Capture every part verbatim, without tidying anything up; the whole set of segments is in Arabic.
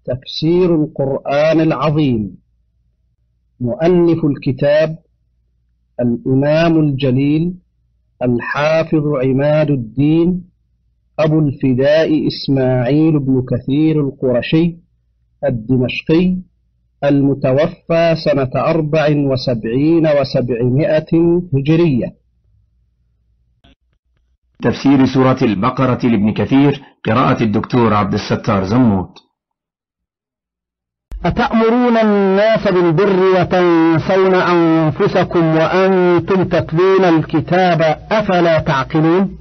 تفسير القرآن العظيم. مؤلف الكتاب الإمام الجليل الحافظ عماد الدين أبو الفداء إسماعيل بن كثير القرشي الدمشقي، المتوفى سنة أربع وسبعين وسبعمائة هجرية. تفسير سورة البقرة لابن كثير، قراءة الدكتور عبد الستار زموت. أتأمرون الناس بالبر وتنسون أنفسكم وأنتم تتلون الكتاب أفلا تعقلون؟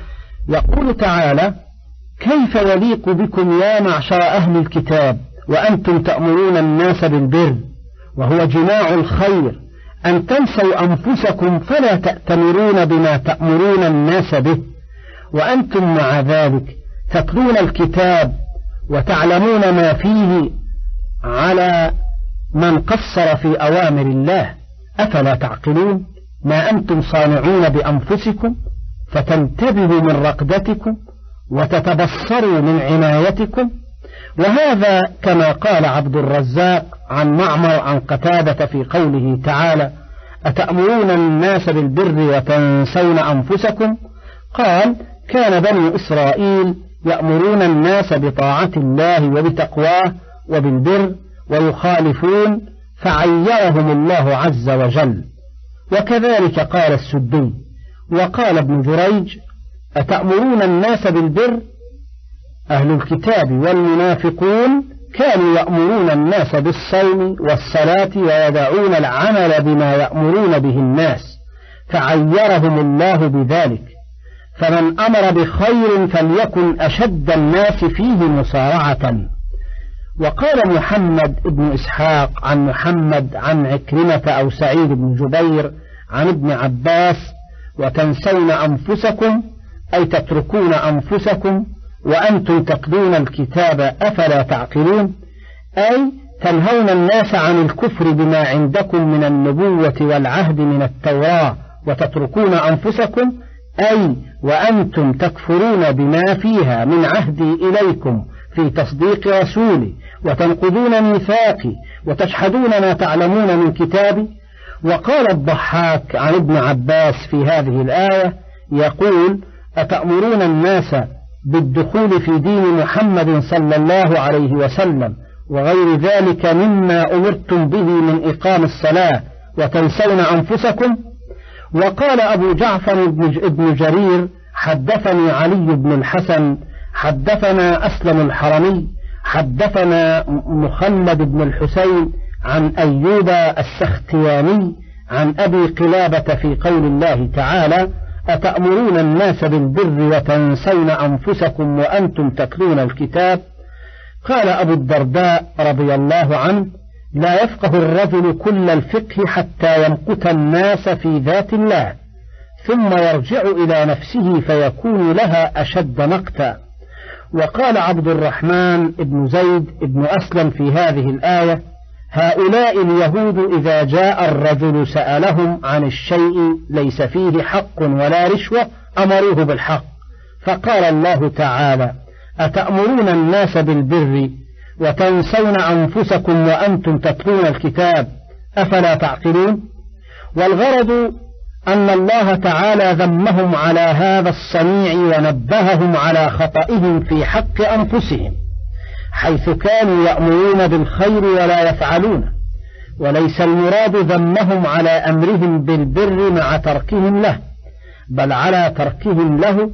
يقول تعالى: كيف يليق بكم يا معشر أهل الكتاب وأنتم تأمرون الناس بالبر وهو جماع الخير أن تنسوا أنفسكم فلا تأتمرون بما تأمرون الناس به، وأنتم مع ذلك تتلون الكتاب وتعلمون ما فيه على من قصر في أوامر الله. أفلا تعقلون؟ ما أنتم صانعون بأنفسكم فتنتبهوا من رقدتكم وتتبصروا من عنايتكم. وهذا كما قال عبد الرزاق عن معمر عن قتادة في قوله تعالى: أتأمرون الناس بالبر وتنسون أنفسكم؟ قال: كان بني إسرائيل يأمرون الناس بطاعة الله وبتقواه وبالبر ويخالفون فعيرهم الله عز وجل. وكذلك قال السدي. وقال ابن جريج: أتأمرون الناس بالبر؟ أهل الكتاب والمنافقون كانوا يأمرون الناس بالصوم والصلاة ويدعون العمل بما يأمرون به الناس، فعيرهم الله بذلك. فمن أمر بخير فليكن أشد الناس فيه مصارعة. وقال محمد بن إسحاق عن محمد عن عكرمة أو سعيد بن جبير عن ابن عباس: وتنسون أنفسكم أي تتركون أنفسكم وأنتم تتلون الكتاب أفلا تعقلون، أي تنهون الناس عن الكفر بما عندكم من النبوة والعهد من التوراة وتتركون أنفسكم، أي وأنتم تكفرون بما فيها من عهدي إليكم في تصديق رسولي وتنقضون ميثاقي وتجحدون ما تعلمون من كتابي. وقال الضحاك عن ابن عباس في هذه الآية يقول: أتأمرون الناس بالدخول في دين محمد صلى الله عليه وسلم وغير ذلك مما أمرتم به من إقام الصلاة وتنسون أنفسكم؟ وقال أبو جعفر ابن جرير: حدثني علي بن الحسن حدثنا أسلم الحرمي حدثنا مخلد بن الحسين عن أيوب السختياني عن أبي قلابة في قول الله تعالى: أتأمرون الناس بالبر وتنسون أنفسكم وأنتم تتلون الكتاب. قال أبو الدرداء رضي الله عنه: لا يفقه الرجل كل الفقه حتى يمقت الناس في ذات الله ثم يرجع إلى نفسه فيكون لها أشد مقتا. وقال عبد الرحمن بن زيد بن أسلم في هذه الآية: هؤلاء اليهود إذا جاء الرجل سألهم عن الشيء ليس فيه حق ولا رشوة أمروه بالحق. فقال الله تعالى: أتأمرون الناس بالبر وتنسون أنفسكم وأنتم تتلون الكتاب أفلا تعقلون؟ والغرض أن الله تعالى ذمهم على هذا الصنيع ونبههم على خطئهم في حق أنفسهم، حيث كانوا يأمرون بالخير ولا يفعلون. وليس المراد ذمهم على أمرهم بالبر مع تركهم له، بل على تركهم له،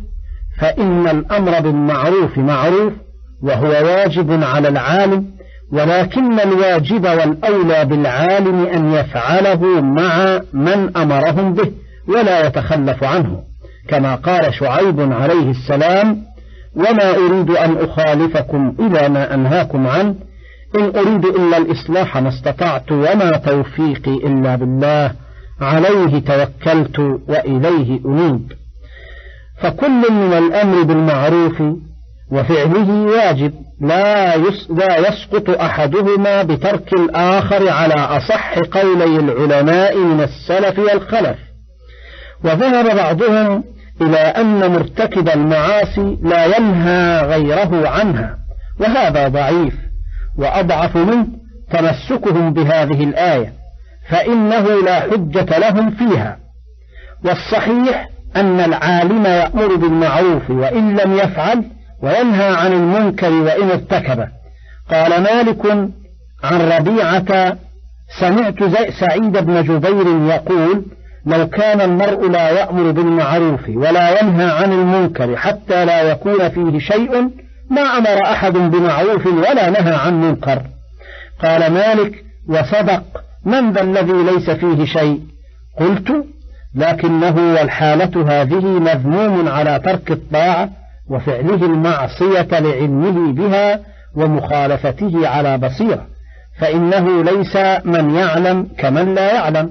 فإن الأمر بالمعروف معروف وهو واجب على العالم، ولكن الواجب والأولى بالعالم أن يفعله مع من أمرهم به ولا يتخلف عنه، كما قال شعيب عليه السلام: وما أريد أن أخالفكم إلى ما أنهاكم عنه إن أريد إلا الإصلاح ما استطعت وما توفيقي إلا بالله عليه توكلت وإليه أنيب. فكل من الأمر بالمعروف وفعله واجب، لا لا يسقط أحدهما بترك الآخر على أصح قولي العلماء من السلف والخلف. وذهب بعضهم إلى أن مرتكب المعاصي لا ينهى غيره عنها، وهذا ضعيف، وأضعف منه تمسكهم بهذه الآية، فإنه لا حجة لهم فيها. والصحيح أن العالم يأمر بالمعروف وإن لم يفعل، وينهى عن المنكر وإن ارتكبه. قال مالك عن ربيعة: سمعت سعيد بن جبير يقول: لو كان المرء لا يأمر بالمعروف ولا ينهى عن المنكر حتى لا يكون فيه شيء ما أمر أحد بمعروف ولا نهى عن منكر. قال مالك: وصدق، من ذا الذي ليس فيه شيء؟ قلت: لكنه والحالة هذه مذموم على ترك الطاعة وفعله المعصية لعلمه بها ومخالفته على بصيرة، فإنه ليس من يعلم كمن لا يعلم.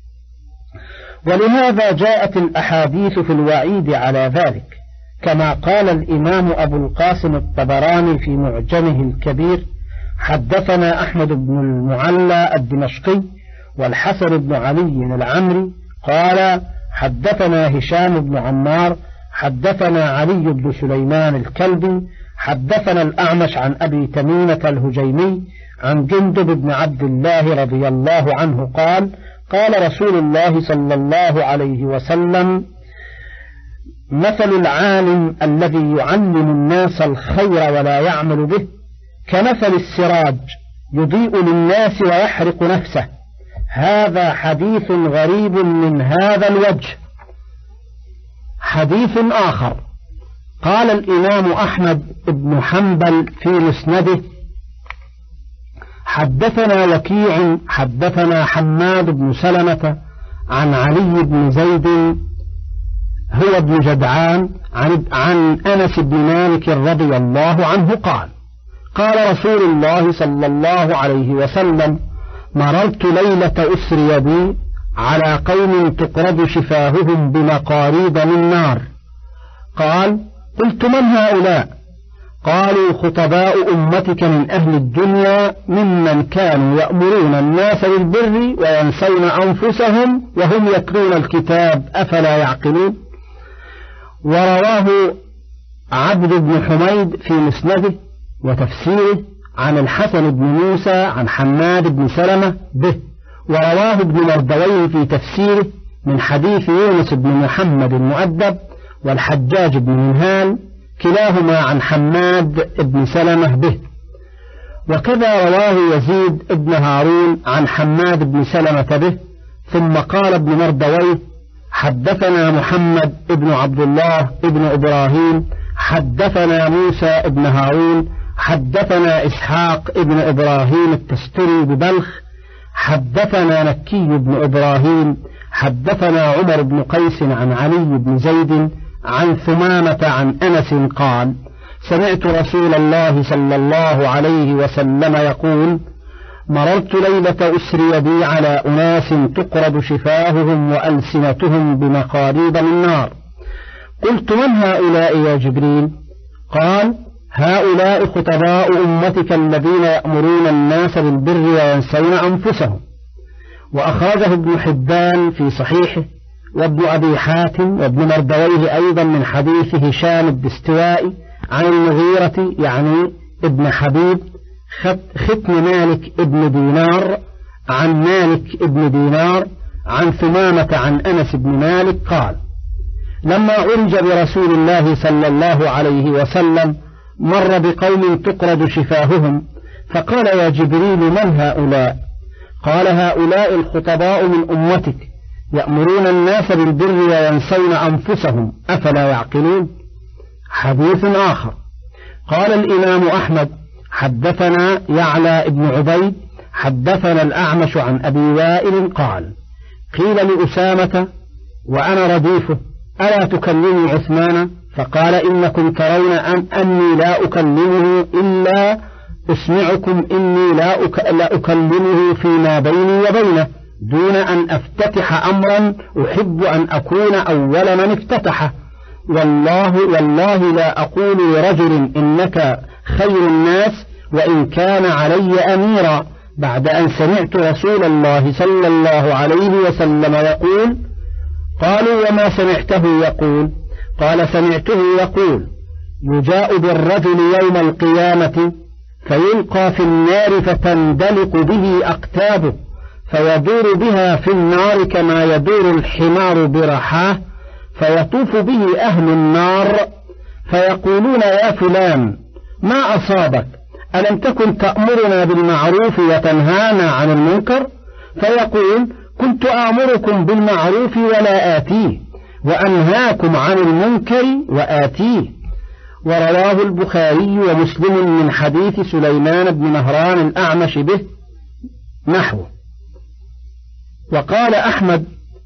ولهذا جاءت الأحاديث في الوعيد على ذلك، كما قال الإمام أبو القاسم الطبراني في معجمه الكبير: حدثنا أحمد بن المعلى الدمشقي والحسن بن علي العمري قال: حدثنا هشام بن عمار حدثنا علي بن سليمان الكلبي حدثنا الأعمش عن أبي تميمة الهجيمي عن جندب بن عبد الله رضي الله عنه قال: قال رسول الله صلى الله عليه وسلم: مثل العالم الذي يعلم الناس الخير ولا يعمل به كمثل السراج يضيء للناس ويحرق نفسه. هذا حديث غريب من هذا الوجه. حديث آخر: قال الإمام أحمد بن حنبل في مسنده: حدثنا وكيع حدثنا حماد بن سلمة عن علي بن زيد هو ابن جدعان عن, عن أنس بن مالك رضي الله عنه قال: قال رسول الله صلى الله عليه وسلم: مررت ليلة أسري بي على قوم تقرض شفاههم بمقاريض من نار. قال: قلت: من هؤلاء؟ قالوا: خطباء أمتك من أهل الدنيا ممن كانوا يأمرون الناس بالبر وينسون أنفسهم وهم يتلون الكتاب أفلا يعقلون. ورواه عبد بن حميد في مسنده وتفسيره عن الحسن بن موسى عن حماد بن سلمة به، ورواه ابن مردويه في تفسيره من حديث يونس بن محمد المؤدب والحجاج بن منهال كلاهما عن حماد بن سلمة به. وكذا رواه يزيد بن هارون عن حماد بن سلمة به. ثم قال ابن مردويه: حدثنا محمد بن عبد الله بن إبراهيم حدثنا موسى بن هارون حدثنا إسحاق بن إبراهيم التستري ببلخ حدثنا مكي بن إبراهيم حدثنا عمر بن قيس عن علي بن زيد عن ثمامة عن أنس قال: سمعت رسول الله صلى الله عليه وسلم يقول: مررت ليلة أسري بي على أناس تقرض شفاههم وألسنتهم بمقاريض من نار. قلت: من هؤلاء يا جبريل؟ قال: هؤلاء خطباء أمتك الذين يأمرون الناس بالبر وينسون أنفسهم. وأخرجه ابن حبان في صحيحه وابن أبي حاتم وابن مردويه أيضا من حديث هشام الدستوائي عن المغيرة يعني ابن حبيب ختم مالك ابن دينار عن مالك ابن دينار عن ثمامة عن أنس بن مالك قال: لما عرج برسول الله صلى الله عليه وسلم مر بقوم تقرض شفاههم، فقال: يا جبريل من هؤلاء؟ قال: هؤلاء الخطباء من أمتك يأمرون الناس بالبر وينسون أنفسهم أفلا يعقلون. حديث آخر: قال الإمام أحمد: حدثنا يعلى بن عبيد حدثنا الأعمش عن أبي وائل قال: قيل لأسامة وأنا رديفه: ألا تكلمي عثمان؟ فقال: إنكم ترون أن أني لا أكلمه إلا أسمعكم إني لا, أك... لا أكلمه فيما بيني وبينه دون أن أفتتح أمرا أحب أن أكون أول من افتتحه. والله والله لا أقول لرجل إنك خير الناس وإن كان علي أميرا بعد أن سمعت رسول الله صلى الله عليه وسلم يقول. قالوا: وما سمعته يقول؟ قال: سمعته يقول: يجاء بالرجل يوم القيامة فيلقى في النار فتندلق به أقتابه فيدور بها في النار كما يدور الحمار برحاه، فيطوف به أهل النار فيقولون يا فلان ما أصابك؟ ألم تكن تأمرنا بالمعروف وتنهانا عن المنكر؟ فيقول كنت آمركم بالمعروف ولا آتيه، وأنهاكم عن المنكر وآتيه. ورواه البخاري ومسلم من حديث سليمان بن مهران الأعمش به نحوه. وقال أحمد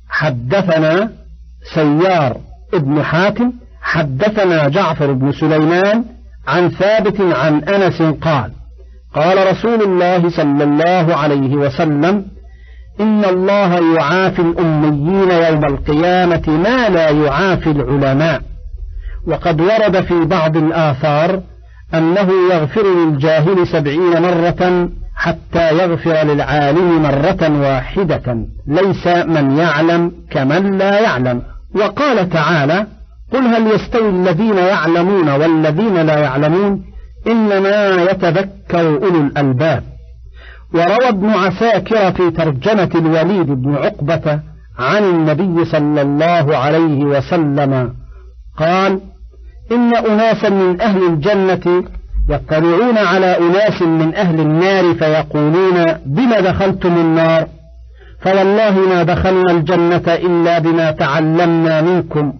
حدثنا سيار ابن حاتم حدثنا جعفر بن سليمان عن ثابت عن أنس قال قال رسول الله صلى الله عليه وسلم إن الله يعافي الأميين يوم القيامة ما لا يعافي العلماء. وقد ورد في بعض الآثار أنه يغفر للجاهل سبعين مرة حتى يغفر للعالم مرة واحدة، ليس من يعلم كمن لا يعلم. وقال تعالى قل هل يستوي الذين يعلمون والذين لا يعلمون إنما يتذكر أولو الألباب. وروى ابن عساكر في ترجمة الوليد بن عقبة عن النبي صلى الله عليه وسلم قال إن أناسا من أهل الجنة يطلعون على أناس من أهل النار فيقولون بما دخلتم النار؟ فوالله ما دخلنا الجنة إلا بما تعلمنا منكم.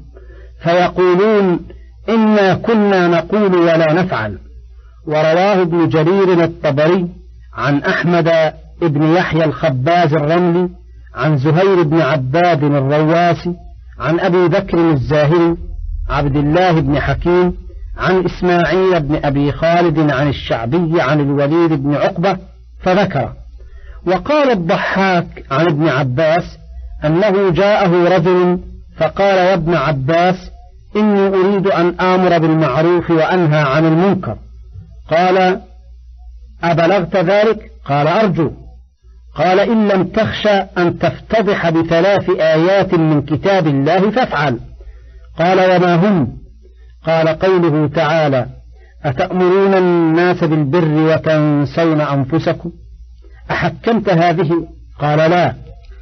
فيقولون إنا كنا نقول ولا نفعل. ورواه ابن جرير الطبري عن أحمد ابن يحيى الخباز الرملي عن زهير بن عباد الرواسي عن أبي بكر الزاهري عبد الله بن حكيم عن إسماعيل بن أبي خالد عن الشعبي عن الوليد بن عقبة فذكر. وقال الضحاك عن ابن عباس أنه جاءه رجل فقال يا ابن عباس إني أريد أن آمر بالمعروف وأنهى عن المنكر. قال أبلغت ذلك؟ قال أرجو. قال إن لم تخشى أن تفتضح بثلاث آيات من كتاب الله فافعل. قال وما هم؟ قال قوله تعالى أتأمرون الناس بالبر وتنسون أنفسكم أحكمت هذه؟ قال لا.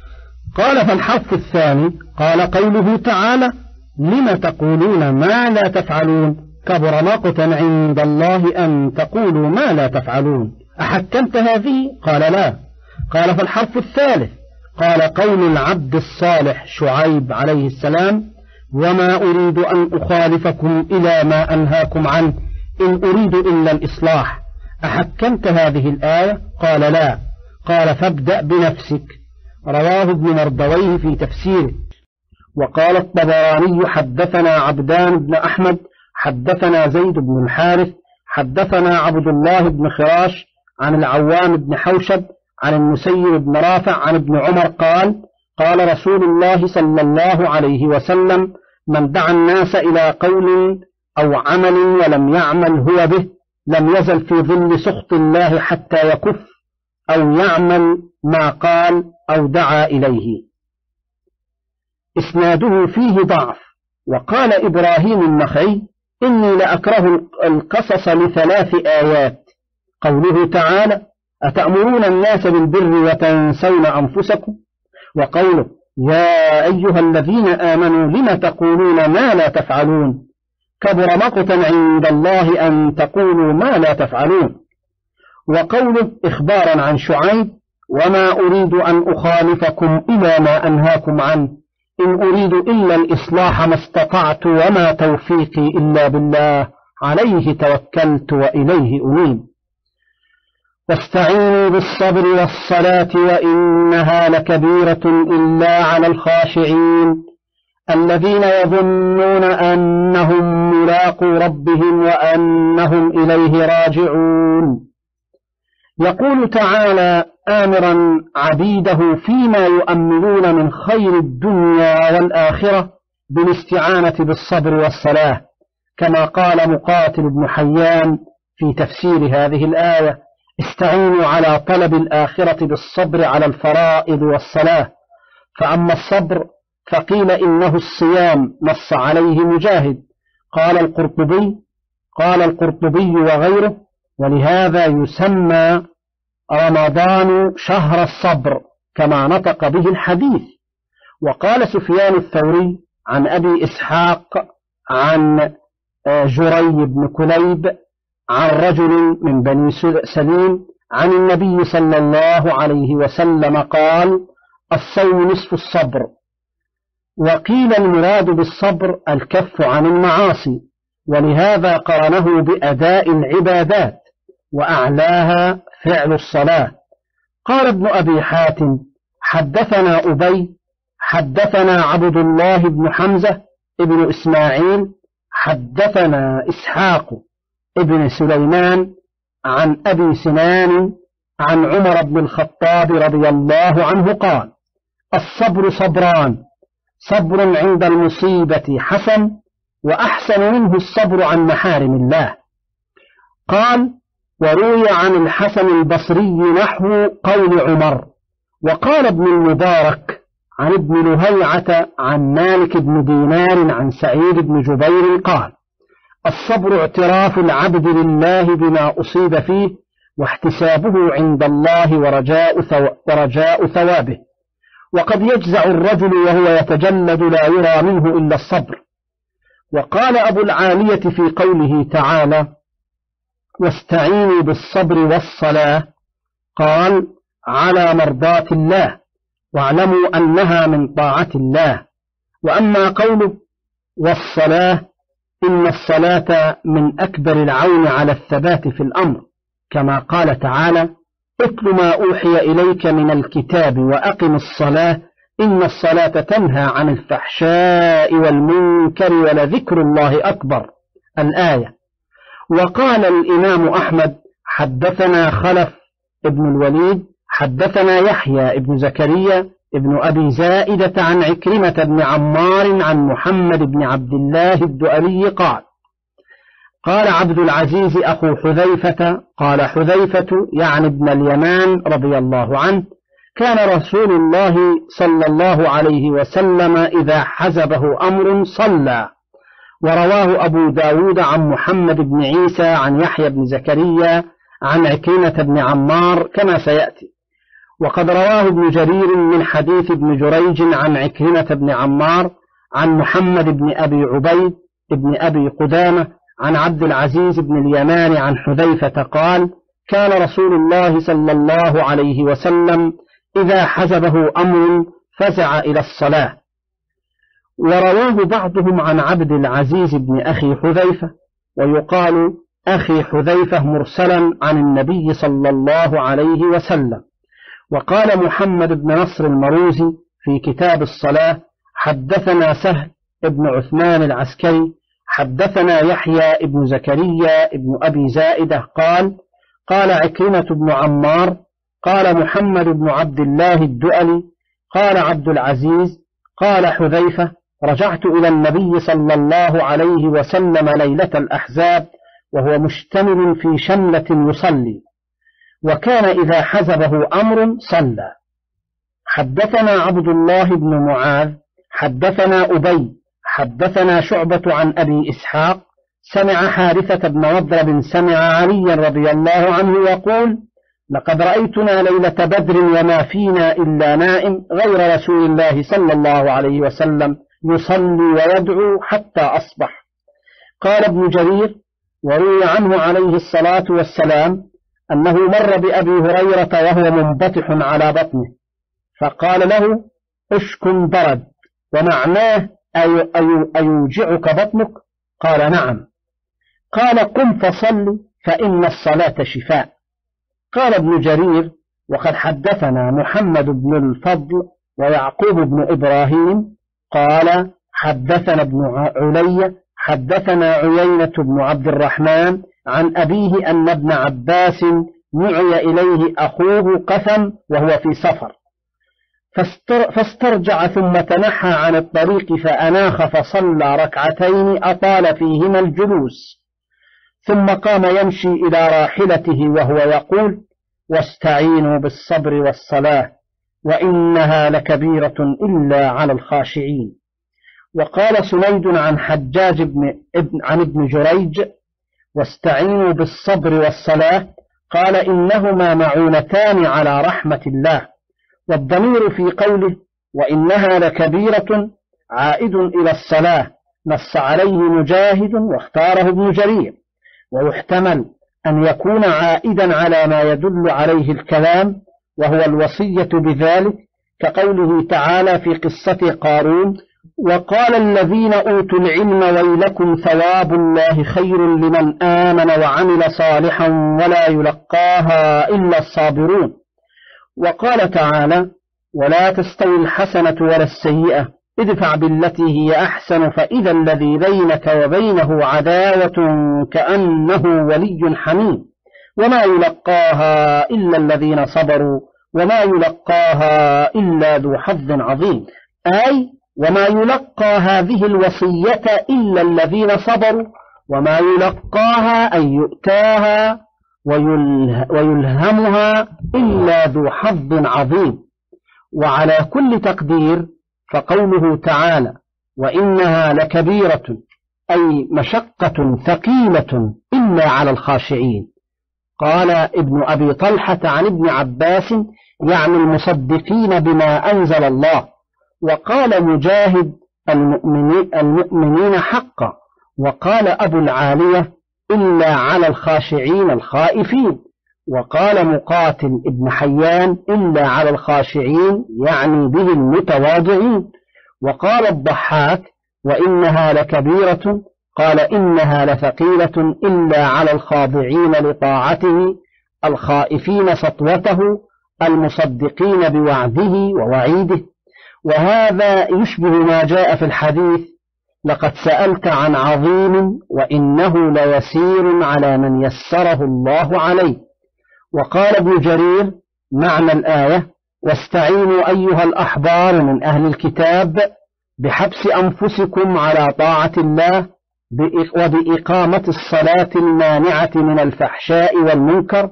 قال فالحرف الثاني؟ قال قوله تعالى لم تقولون ما لا تفعلون كبر مقتا عند الله أن تقولوا ما لا تفعلون أحكمت هذه؟ قال لا. قال فالحرف الثالث؟ قال قول العبد الصالح شعيب عليه السلام وما أريد أن أخالفكم إلى ما أنهاكم عنه إن أريد إلا الإصلاح أحكمت هذه الآية؟ قال لا. قال فابدأ بنفسك. رواه ابن مردويه في تفسيره. وقال الطبراني حدثنا عبدان بن أحمد حدثنا زيد بن الحارث حدثنا عبد الله بن خراش عن العوام بن حوشب عن المسيب بن رافع عن ابن عمر قال قال رسول الله صلى الله عليه وسلم من دعا الناس إلى قول أو عمل ولم يعمل هو به لم يزل في ظل سخط الله حتى يكف أو يعمل ما قال أو دعا إليه. إسناده فيه ضعف. وقال إبراهيم النخعي إني لأكره القصص لثلاث آيات: قوله تعالى أتأمرون الناس بالبر وتنسون أنفسكم، وقوله يا أيها الذين آمنوا لم تقولون ما لا تفعلون كبر مقتا عند الله أن تقولوا ما لا تفعلون، وقوله إخبارا عن شعيب وما أريد أن أخالفكم إلى ما أنهاكم عنه إن أريد إلا الإصلاح ما استطعت وما توفيقي إلا بالله عليه توكلت وإليه أنيب. واستعينوا بالصبر والصلاة وإنها لكبيرة إلا على الخاشعين الذين يظنون أنهم ملاقو ربهم وأنهم إليه راجعون. يقول تعالى آمرا عبيده فيما يؤملون من خير الدنيا والآخرة بالاستعانة بالصبر والصلاة، كما قال مقاتل بن حيان في تفسير هذه الآية: استعينوا على طلب الآخرة بالصبر على الفرائض والصلاة. فأما الصبر فقيل إنه الصيام، نص عليه مجاهد. قال القرطبي قال القرطبي وغيره: ولهذا يسمى رمضان شهر الصبر كما نطق به الحديث. وقال سفيان الثوري عن أبي إسحاق عن جري بن كليب عن رجل من بني سليم عن النبي صلى الله عليه وسلم قال: الصوم نصف الصبر. وقيل المراد بالصبر الكف عن المعاصي، ولهذا قرنه بأداء العبادات وأعلاها فعل الصلاة. قال ابن أبي حاتم: حدثنا أبي حدثنا عبد الله بن حمزة ابن إسماعيل حدثنا إسحاق ابن سليمان عن أبي سنان عن عمر بن الخطاب رضي الله عنه قال: الصبر صبران، صبر عند المصيبة حسن، وأحسن منه الصبر عن محارم الله. قال: وروي عن الحسن البصري نحو قول عمر. وقال ابن المبارك عن ابن لهيعة عن مالك بن دينار عن سعيد بن جبير قال: الصبر اعتراف العبد لله بما أصيب فيه واحتسابه عند الله ورجاء, ثو ورجاء ثوابه. وقد يجزع الرجل وهو يتجلد لا يرى منه إلا الصبر. وقال أبو العالية في قوله تعالى: واستعينوا بالصبر والصلاة، قال: على مرضاة الله، واعلموا أنها من طاعة الله. وأما قوله والصلاة، إن الصلاة من أكبر العون على الثبات في الأمر، كما قال تعالى: اتل ما أوحي إليك من الكتاب وأقم الصلاة إن الصلاة تنهى عن الفحشاء والمنكر ولذكر الله أكبر، الآية. وقال الإمام أحمد: حدثنا خلف ابن الوليد حدثنا يحيى ابن زكريا ابن أبي زائدة عن عكرمة بن عمار عن محمد بن عبد الله الدؤلي قال: قال عبد العزيز أخو حذيفة، قال حذيفة يعني ابن اليمان رضي الله عنه: كان رسول الله صلى الله عليه وسلم إذا حزبه أمر صلى. ورواه أبو داود عن محمد بن عيسى عن يحيى بن زكريا عن عكرمة بن عمار كما سيأتي. وقد رواه ابن جرير من حديث ابن جريج عن عكرمة بن عمار عن محمد بن أبي عبيد بن أبي قدامة عن عبد العزيز بن اليمان عن حذيفة قال: كان رسول الله صلى الله عليه وسلم إذا حزبه أمر فزع إلى الصلاة. ورواه بعضهم عن عبد العزيز بن أخي حذيفة، ويقال أخي حذيفة مرسلا عن النبي صلى الله عليه وسلم. وقال محمد بن نصر المروزي في كتاب الصلاة: حدثنا سهل ابن عثمان العسكري حدثنا يحيى ابن زكريا ابن أبي زائدة قال: قال عكرمة بن عمار قال محمد بن عبد الله الدؤلي قال عبد العزيز قال حذيفة: رجعت إلى النبي صلى الله عليه وسلم ليلة الأحزاب وهو مشتمل في شملة يصلي، وكان إذا حزبه أمر صلى. حدثنا عبد الله بن معاذ حدثنا أبي حدثنا شعبة عن أبي إسحاق سمع حارثة بن وضرب سمع عليا رضي الله عنه يقول: لقد رأيتنا ليلة بدر وما فينا إلا نائم غير رسول الله صلى الله عليه وسلم يصلي ويدعو حتى أصبح. قال ابن جرير: وروي عنه عليه الصلاة والسلام أنه مر بأبي هريرة وهو منبطح على بطنه فقال له: اشكن برد، ومعناه أي أي أيوجعك بطنك؟ قال: نعم. قال: قم فصل فإن الصلاة شفاء. قال ابن جرير: وقد حدثنا محمد بن الفضل ويعقوب بن إبراهيم قال حدثنا ابن علي حدثنا عيينة بن عبد الرحمن عن أبيه أن ابن عباس نعي إليه أخوه قثم وهو في سفر فاسترجع ثم تنحى عن الطريق فأناخ فصلى ركعتين أطال فيهما الجلوس، ثم قام يمشي إلى راحلته وهو يقول: واستعينوا بالصبر والصلاة وإنها لكبيرة إلا على الخاشعين. وقال سنيد عن حجاج بن ابن عن ابن جريج: واستعينوا بالصبر والصلاة، قال إنهما معونتان على رحمة الله. والضمير في قوله وإنها لكبيرة عائد إلى الصلاة نص عليه مجاهد واختاره ابن جرير، ويحتمل أن يكون عائدا على ما يدل عليه الكلام وهو الوصية بذلك، كقوله تعالى في قصة قارون: وقال الذين أوتوا العلم ويلكم ثواب الله خير لمن آمن وعمل صالحا ولا يلقاها إلا الصابرون. وقال تعالى: ولا تستوي الحسنة ولا السيئة ادفع بالتي هي أحسن فإذا الذي بينك وبينه عداوة كأنه ولي حميم وما يلقاها إلا الذين صبروا وما يلقاها إلا ذو حظ عظيم، أي وما يلقى هذه الوصية إلا الذين صبروا، وما يلقاها أي يؤتاها ويلهمها إلا ذو حظ عظيم. وعلى كل تقدير فقوله تعالى وإنها لكبيرة أي مشقة ثقيلة إلا على الخاشعين. قال ابن أبي طلحة عن ابن عباس يعني المصدقين بما أنزل الله. وقال مجاهد المؤمنين, المؤمنين حقا. وقال أبو العالية إلا على الخاشعين الخائفين. وقال مقاتل ابن حيان إلا على الخاشعين يعني به المتواضعين. وقال الضحاك وإنها لكبيرة قال إنها لثقيلة إلا على الخاضعين لطاعته الخائفين سطوته المصدقين بوعده ووعيده. وهذا يشبه ما جاء في الحديث لقد سألت عن عظيم وإنه ليسير على من يسره الله عليه. وقال ابن جرير معنى الآية واستعينوا أيها الأحبار من أهل الكتاب بحبس أنفسكم على طاعة الله وبإقامة الصلاة المانعة من الفحشاء والمنكر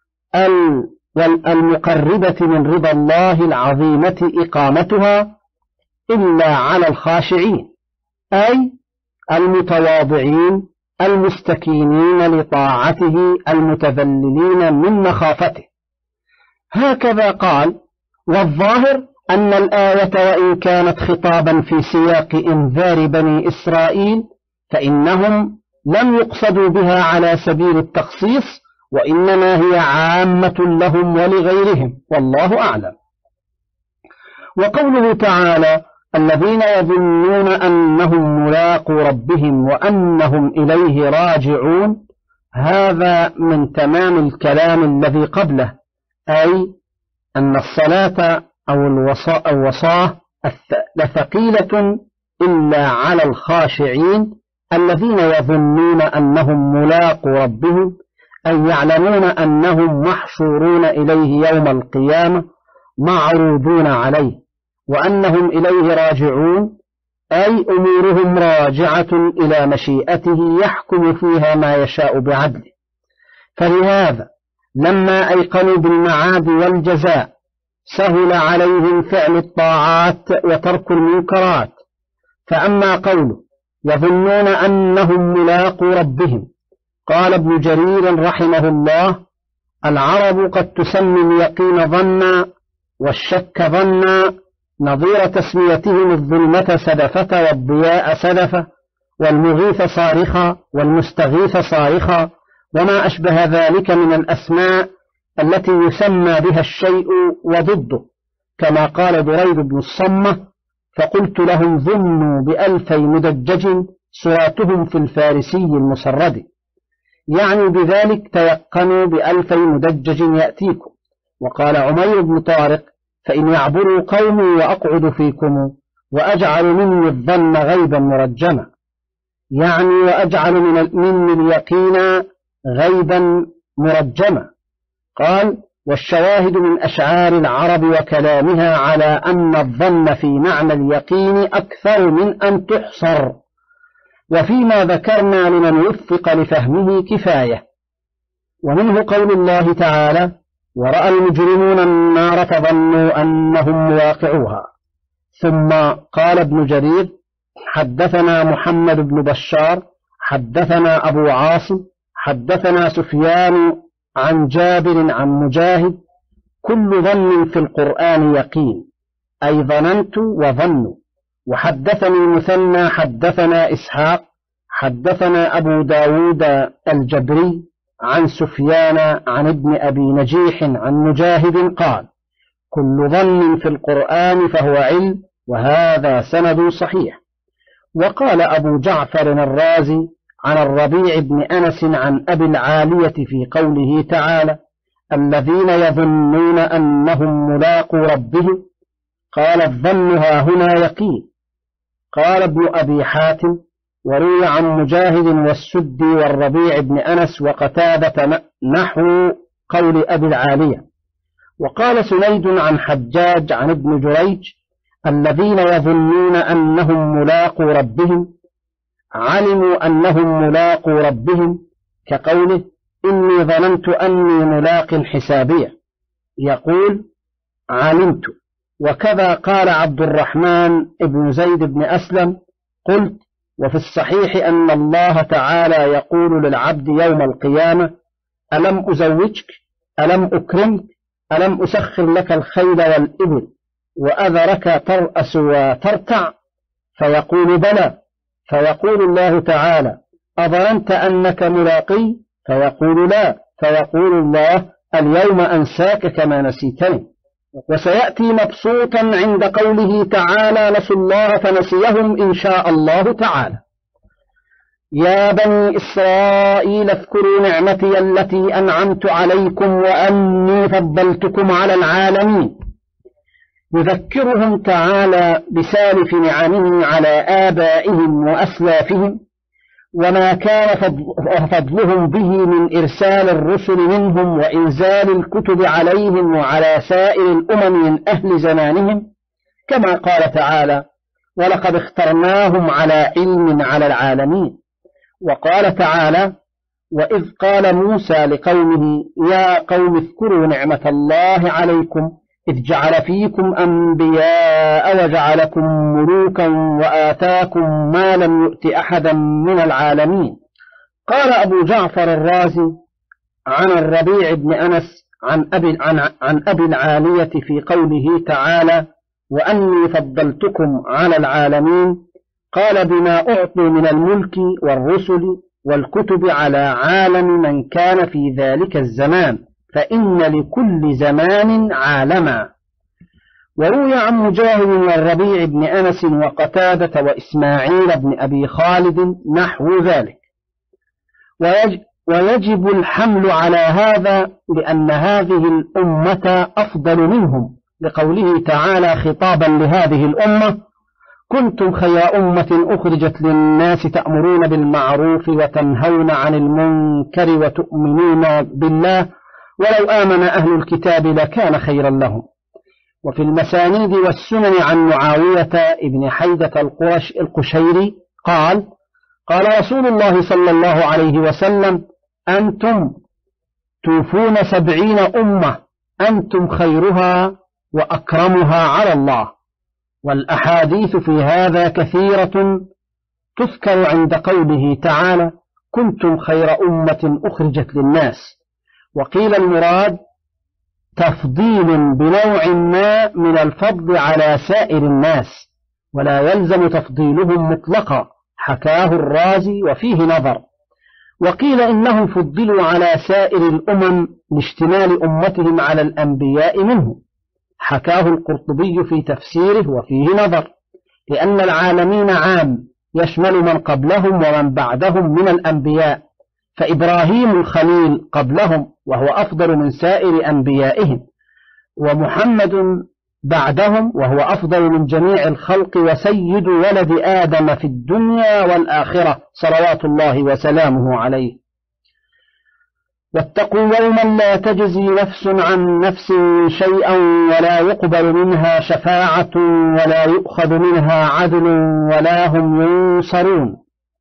والمقربة من رضا الله العظيمة إقامتها إلا على الخاشعين أي المتواضعين المستكينين لطاعته المتذللين من مخافته. هكذا قال. والظاهر أن الآية وإن كانت خطابا في سياق إنذار بني إسرائيل فإنهم لم يقصدوا بها على سبيل التخصيص وإنما هي عامة لهم ولغيرهم والله أعلم. وقوله تعالى الذين يظنون أنهم ملاقو ربهم وأنهم إليه راجعون، هذا من تمام الكلام الذي قبله، أي أن الصلاة أو الوصاة لثقيلة إلا على الخاشعين الذين يظنون أنهم ملاقو ربهم، أي يعلمون أنهم محشورون إليه يوم القيامة معروضون عليه وأنهم إليه راجعون، أي أمورهم راجعة إلى مشيئته يحكم فيها ما يشاء بعدله. فلهذا لما أيقنوا بالمعاد والجزاء سهل عليهم فعل الطاعات وترك المنكرات. فأما قوله يظنون أنهم ملاقو ربهم، قال ابن جرير رحمه الله العرب قد تسمي اليقين ظنا والشك ظنا، نظير تسميتهم الظلمة سدفة والضياء سدفة والمغيث صارخا والمستغيث صارخا وما أشبه ذلك من الأسماء التي يسمى بها الشيء وضده، كما قال بريد بن الصمة فقلت لهم ظنوا بألفي مدجج صورتهم في الفارسي المسرد، يعني بذلك تيقنوا بألفي مدجج يأتيكم. وقال عمير بن طارق فإن يعبروا قومي وأقعد فيكم وأجعل مني الظن غيبا مرجما، يعني وأجعل من مني اليقين غيبا مرجما. قال والشواهد من أشعار العرب وكلامها على أن الظن في معنى اليقين أكثر من أن تحصر، وفيما ذكرنا لمن وفق لفهمه كفاية. ومنه قول الله تعالى ورأى المجرمون النار فظنوا أنهم مواقعوها. ثم قال ابن جرير حدثنا محمد بن بشار حدثنا أبو عاصم حدثنا سفيان عن جابر عن مجاهد: كل ظن في القرآن يقين، أي ظننت وظن. وحدثني المثنى حدثنا إسحاق حدثنا أبو داود الجبري عن سفيان عن ابن أبي نجيح عن مجاهد قال: كل ظن في القرآن فهو علم، وهذا سند صحيح. وقال أبو جعفر الرازي عن الربيع بن أنس عن أبي العالية في قوله تعالى: الذين يظنون أنهم ملاقو ربهم، قال: الظن ها هنا يقين. قال ابن أبي حاتم: وروي عن مجاهد والسدي والربيع بن أنس وقتادة نحو قول أبي العالية. وقال سنيد عن حجاج عن ابن جريج: الذين يظنون أنهم ملاقو ربهم علموا أنهم ملاقو ربهم، كقوله: إني ظننت أني ملاق حسابية، يقول: علمت. وكذا قال عبد الرحمن بن زيد بن أسلم: قلت: وفي الصحيح أن الله تعالى يقول للعبد يوم القيامة: ألم أزوجك؟ ألم أكرمك؟ ألم أسخر لك الخيل والإبل وأذرك ترأس وترتع؟ فيقول: بلى. فيقول الله تعالى: أظننت أنك ملاقي؟ فيقول: لا. فيقول الله: اليوم أنساك كما نسيتني. وسيأتي مبسوطا عند قوله تعالى: نسوا الله فنسيهم إن شاء الله تعالى. يا بني إسرائيل اذكروا نعمتي التي أنعمت عليكم وأني فضلتكم على العالمين. يذكرهم تعالى بسالف نعمه على آبائهم وأسلافهم، وما كان فضلهم به من إرسال الرسل منهم وإنزال الكتب عليهم وعلى سائر الأمم من أهل زمانهم، كما قال تعالى: ولقد اخترناهم على علم على العالمين. وقال تعالى: وإذ قال موسى لقومه: يا قوم اذكروا نعمة الله عليكم إذ جعل فيكم أنبياء وجعلكم ملوكا وآتاكم ما لم يؤت أحدا من العالمين. قال أبو جعفر الرازي عن الربيع بن أنس عن أبي, عن, عن أبي العالية في قوله تعالى: وأني فضلتكم على العالمين، قال: بما أعطوا من الملك والرسل والكتب على عالم من كان في ذلك الزمان، فإن لكل زمان عالما. وروي عن مجاهد والربيع بن أنس وقتادة وإسماعيل بن أبي خالد نحو ذلك. ويجب الحمل على هذا لأن هذه الأمة أفضل منهم، لقوله تعالى خطابا لهذه الأمة: كنتم خير أمة أخرجت للناس تأمرون بالمعروف وتنهون عن المنكر وتؤمنون بالله ولو آمن أهل الكتاب لكان خيرا لهم. وفي المسانيد والسنن عن معاوية ابن حيدة القرش القشيري قال: قال رسول الله صلى الله عليه وسلم: أنتم توفون سبعين أمة أنتم خيرها وأكرمها على الله. والأحاديث في هذا كثيرة تذكر عند قوله تعالى: كنتم خير أمة أخرجت للناس. وقيل المراد تفضيل بنوع ما من الفضل على سائر الناس، ولا يلزم تفضيلهم مطلقا، حكاه الرازي وفيه نظر. وقيل إنهم فضلوا على سائر الأمم لاشتمال أمتهم على الأنبياء منه، حكاه القرطبي في تفسيره وفيه نظر، لأن العالمين عام يشمل من قبلهم ومن بعدهم من الأنبياء، فإبراهيم الخليل قبلهم وهو أفضل من سائر أنبيائهم، ومحمد بعدهم وهو أفضل من جميع الخلق وسيد ولد آدم في الدنيا والآخرة صلوات الله وسلامه عليه. واتقوا يوما لا تجزي نفس عن نفس شيئا ولا يقبل منها شفاعة ولا يؤخذ منها عدل ولا هم ينصرون.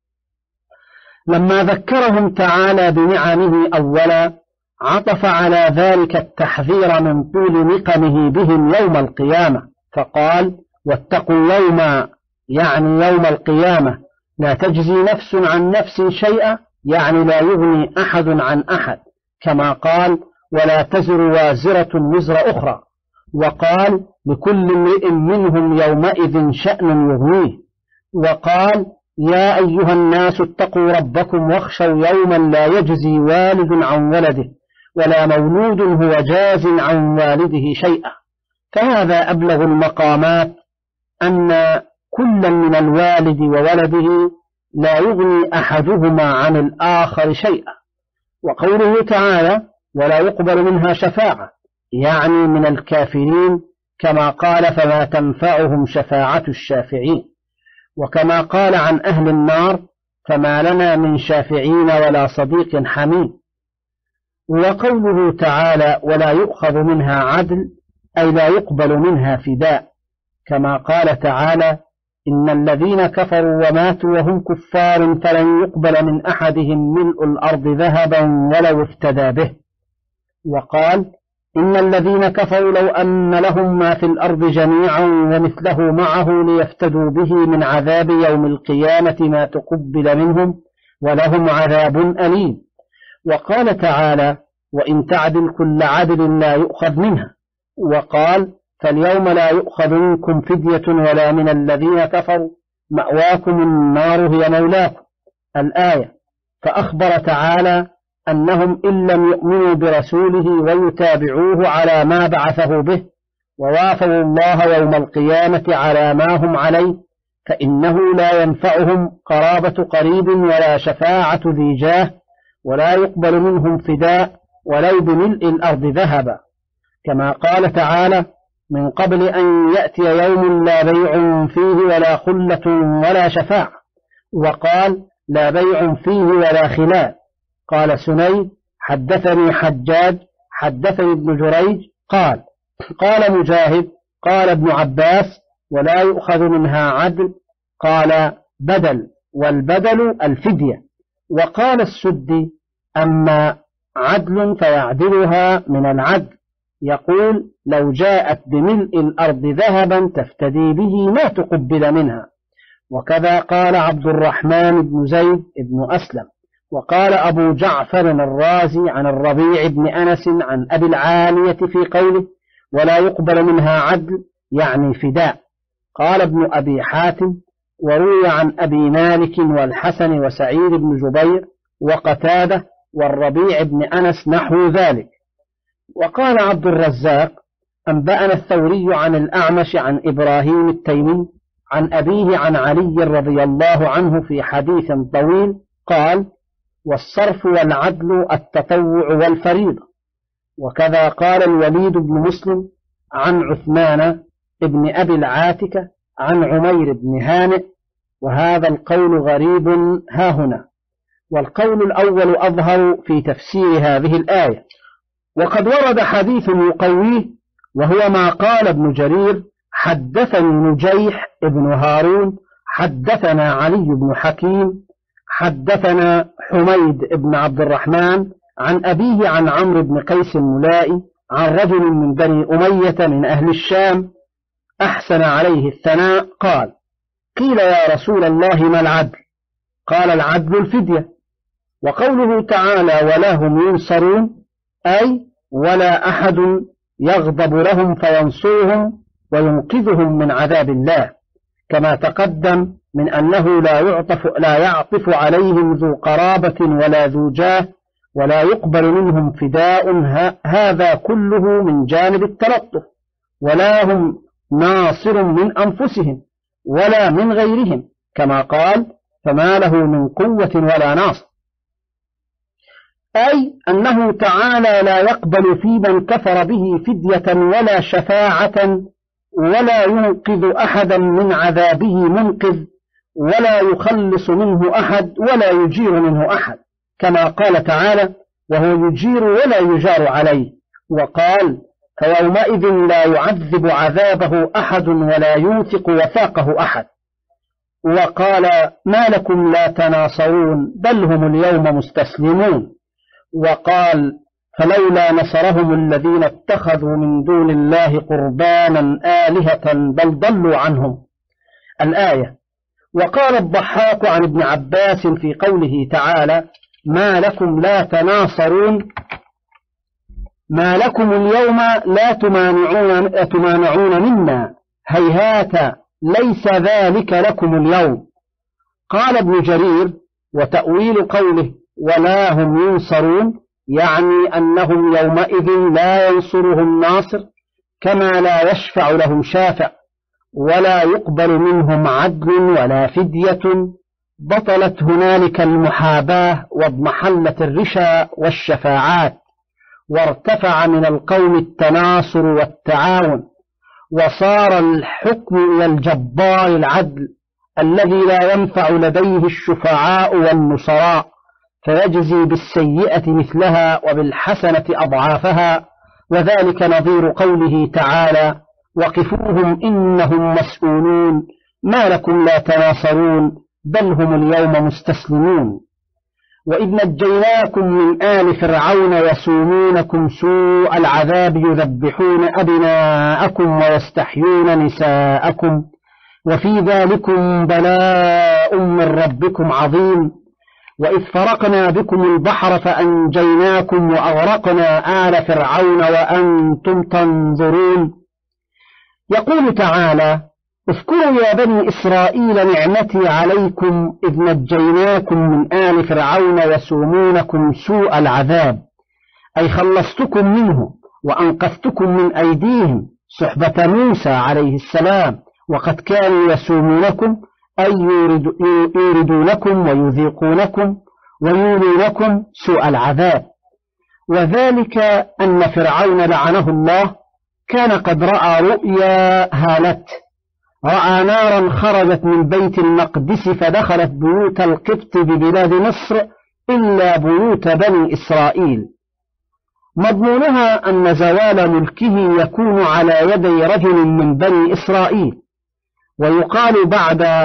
لما ذكرهم تعالى بنعمه أولا عطف على ذلك التحذير من طول نقمه بهم يوم القيامة، فقال: واتقوا يوما، يعني يوم القيامة، لا تجزي نفس عن نفس شيئا، يعني لا يغني أحد عن أحد، كما قال ولا تزر وازرة وزر أخرى، وقال لكل امرئ منهم يومئذ شأن يغنيه، وقال يا أيها الناس اتقوا ربكم واخشوا يوما لا يجزي والد عن ولده ولا مولود هو جاز عن والده شيئا. فهذا أبلغ المقامات، أن كلا من الوالد وولده لا يغني أحدهما عن الآخر شيئا. وقوله تعالى ولا يقبل منها شفاعة، يعني من الكافرين، كما قال فما تنفعهم شفاعة الشافعين. وكما قال عن أهل النار فما لنا من شافعين ولا صديق حميم. وقوله تعالى ولا يؤخذ منها عدل، أي لا يقبل منها فداء، كما قال تعالى إن الذين كفروا وماتوا وهم كفار فلن يقبل من أحدهم ملء الأرض ذهبا ولو افتدى به. وقال إن الذين كفروا لو أن لهم ما في الأرض جميعا ومثله معه ليفتدوا به من عذاب يوم القيامة ما تقبل منهم ولهم عذاب أليم. وقال تعالى وإن تعدل كل عدل لا يؤخذ منها. وقال فاليوم لا يؤخذ منكم فدية ولا من الذين كفروا مأواكم النار هي مولاكم. الآية. فأخبر تعالى أنهم إن لم يؤمنوا برسوله ويتابعوه على ما بعثه به ووافوا الله يوم القيامة على ما هم عليه فإنه لا ينفعهم قرابة قريب ولا شفاعة ذي جاه ولا يقبل منهم فداء ولو بملء الأرض ذهبا، كما قال تعالى من قبل أن يأتي يوم لا بيع فيه ولا خلة ولا شفاعة. وقال لا بيع فيه ولا خلال. قال سني حدثني حجاج حدثني ابن جريج قال قال مجاهد قال ابن عباس ولا يؤخذ منها عدل، قال بدل، والبدل الفدية. وقال السدي أما عدل فيعدلها من العدل، يقول لو جاءت بملء الأرض ذهبا تفتدي به ما تقبل منها. وكذا قال عبد الرحمن بن زيد بن أسلم. وقال أبو جعفر الرازي عن الربيع بن أنس عن أبي العالية في قوله ولا يقبل منها عدل يعني فداء. قال ابن أبي حاتم وروي عن أبي مالك والحسن وسعيد بن جبير وقتادة والربيع بن أنس نحو ذلك. وقال عبد الرزاق أنبأنا الثوري عن الأعمش عن إبراهيم التيمي عن أبيه عن علي رضي الله عنه في حديث طويل قال والصرف والعدل التطوع والفريضة. وكذا قال الوليد بن مسلم عن عثمان ابن أبي العاتكة عن عمير بن هانئ، وهذا القول غريب هاهنا. والقول الأول أظهر في تفسير هذه الآية. وقد ورد حديث يقويه وهو ما قال ابن جرير حدثني نجيح ابن هارون حدثنا علي بن حكيم حدثنا حميد بن عبد الرحمن عن أبيه عن عمرو بن قيس الملائي عن رجل من بني أمية من أهل الشام أحسن عليه الثناء قال قيل يا رسول الله ما العدل؟ قال العدل الفدية. وقوله تعالى ولا هم ينصرون أي ولا أحد يغضب لهم فينصرهم وينقذهم من عذاب الله، كما تقدم من أنه لا يعطف, لا يعطف عليهم ذو قرابة ولا ذو جاه ولا يقبل منهم فداء، هذا كله من جانب التلطف، ولا هم ناصر من أنفسهم ولا من غيرهم، كما قال فما له من قوة ولا ناصر. أي أنه تعالى لا يقبل في من كفر به فدية ولا شفاعة ولا ينقذ أحدا من عذابه منقذ ولا يخلص منه أحد ولا يجير منه أحد، كما قال تعالى وهو يجير ولا يجار عليه. وقال فيومئذ لا يعذب عذابه أحد ولا يوثق وثاقه أحد. وقال ما لكم لا تناصرون بل هم اليوم مستسلمون. وقال فلولا نصرهم الذين اتخذوا من دون الله قربانا آلهة بل ضلوا عنهم. الآية. وقال الضحاك عن ابن عباس في قوله تعالى ما لكم لا تناصرون ما لكم اليوم لا تمانعون, تمانعون منا هيهات ليس ذلك لكم اليوم. قال ابن جرير: وتأويل قوله ولا هم ينصرون يعني أنهم يومئذ لا ينصرهم ناصر، كما لا يشفع لهم شافع ولا يقبل منهم عدل ولا فدية. بطلت هنالك المحاباة واضمحلت الرشا والشفاعات، وارتفع من القوم التناصر والتعاون، وصار الحكم إلى الجبار العدل الذي لا ينفع لديه الشفعاء والنصراء، فيجزي بالسيئة مثلها وبالحسنة أضعافها. وذلك نظير قوله تعالى: وقفوهم إنهم مسؤولون ما لكم لا تناصرون بل هم اليوم مستسلمون. وإذ نجيناكم من آل فرعون يسومونكم سوء العذاب يذبحون أبناءكم ويستحيون نساءكم وفي ذلكم بلاء من ربكم عظيم. وإذ فرقنا بكم البحر فأنجيناكم وأغرقنا آل فرعون وأنتم تنظرون. يقول تعالى: اذكروا يا بني إسرائيل نعمتي عليكم إذ نجيناكم من آل فرعون يسومونكم سوء العذاب، أي خلصتكم منهم وأنقذتكم من أيديهم صحبة موسى عليه السلام، وقد كانوا يسومونكم أي يوردونكم ويذيقونكم ويولونكم سوء العذاب. وذلك أن فرعون لعنه الله كان قد رأى رؤيا هالت، رأى نارا خرجت من بيت المقدس فدخلت بيوت القبط ببلاد مصر إلا بيوت بني إسرائيل. مضمونها أن زوال ملكه يكون على يدي رجل من بني إسرائيل. ويقال بعد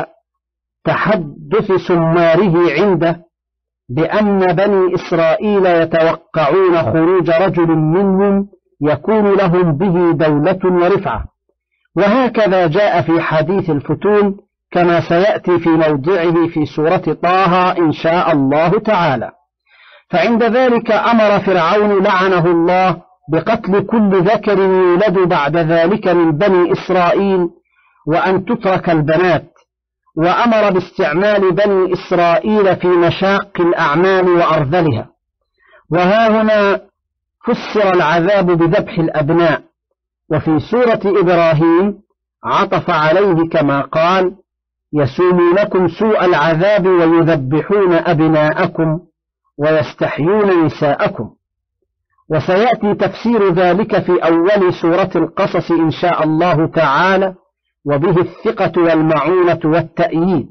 تحدث سماره عنده بأن بني إسرائيل يتوقعون خروج رجل منهم يكون لهم به دولة ورفعة، وهكذا جاء في حديث الفتون كما سيأتي في موضعه في سورة طه إن شاء الله تعالى. فعند ذلك أمر فرعون لعنه الله بقتل كل ذكر يولد بعد ذلك من بني إسرائيل، وأن تترك البنات، وأمر باستعمال بني إسرائيل في مشاق الأعمال وأرذلها. وها هنا فسر العذاب بذبح الأبناء، وفي سورة إبراهيم عطف عليه كما قال: يسومونكم سوء العذاب ويذبحون أبناءكم ويستحيون نساءكم. وسيأتي تفسير ذلك في أول سورة القصص إن شاء الله تعالى، وبه الثقة والمعونة والتأييد.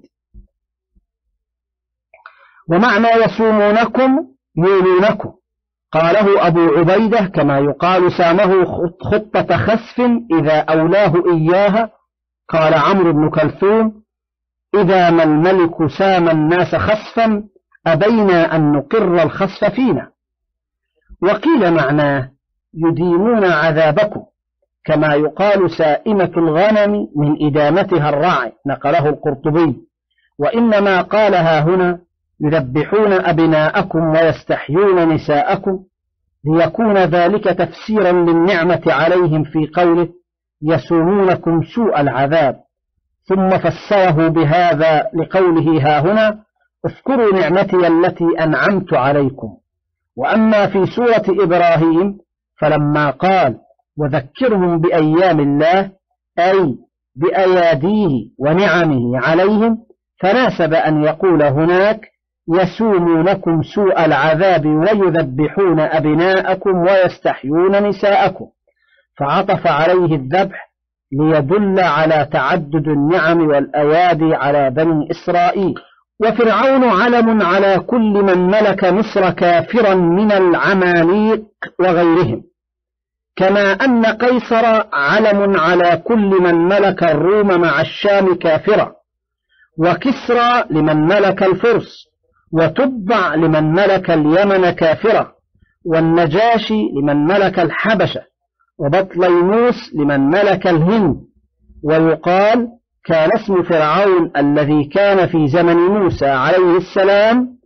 ومعنى يسومونكم يولونكم قاله أبو عبيدة كما يقال سامه خطة خسف إذا أولاه إياها. قال عمرو بن كلثوم: إذا ما الملك سام الناس خسفا أبينا أن نقر الخسف فينا. وقيل معناه يديمون عذابكم، كما يقال سائمة الغنم من إدامتها الرعي، نقله القرطبي. وإنما قالها هنا يذبحون أبناءكم ويستحيون نساءكم، ليكون ذلك تفسيرا للنعمة عليهم في قوله يسومونكم سوء العذاب، ثم فسره بهذا لقوله ها هنا اذكروا نعمتي التي أنعمت عليكم. وأما في سورة إبراهيم فلما قال وذكرهم بأيام الله أي بأياديه ونعمه عليهم، فناسب أن يقول هناك يسومونكم سوء العذاب ويذبحون أبناءكم ويستحيون نساءكم، فعطف عليه الذبح ليدل على تعدد النعم والأيادي على بني إسرائيل. وفرعون علم على كل من ملك مصر كافرا من العماليق وغيرهم، كما أن قيصر علم على كل من ملك الروم مع الشام كافرا، وكسرى لمن ملك الفرس، وتبع لمن ملك اليمن كافرا، والنجاشي لمن ملك الحبشة، وبطليموس لمن ملك الهند. ويقال كان اسم فرعون الذي كان في زمن موسى عليه السلام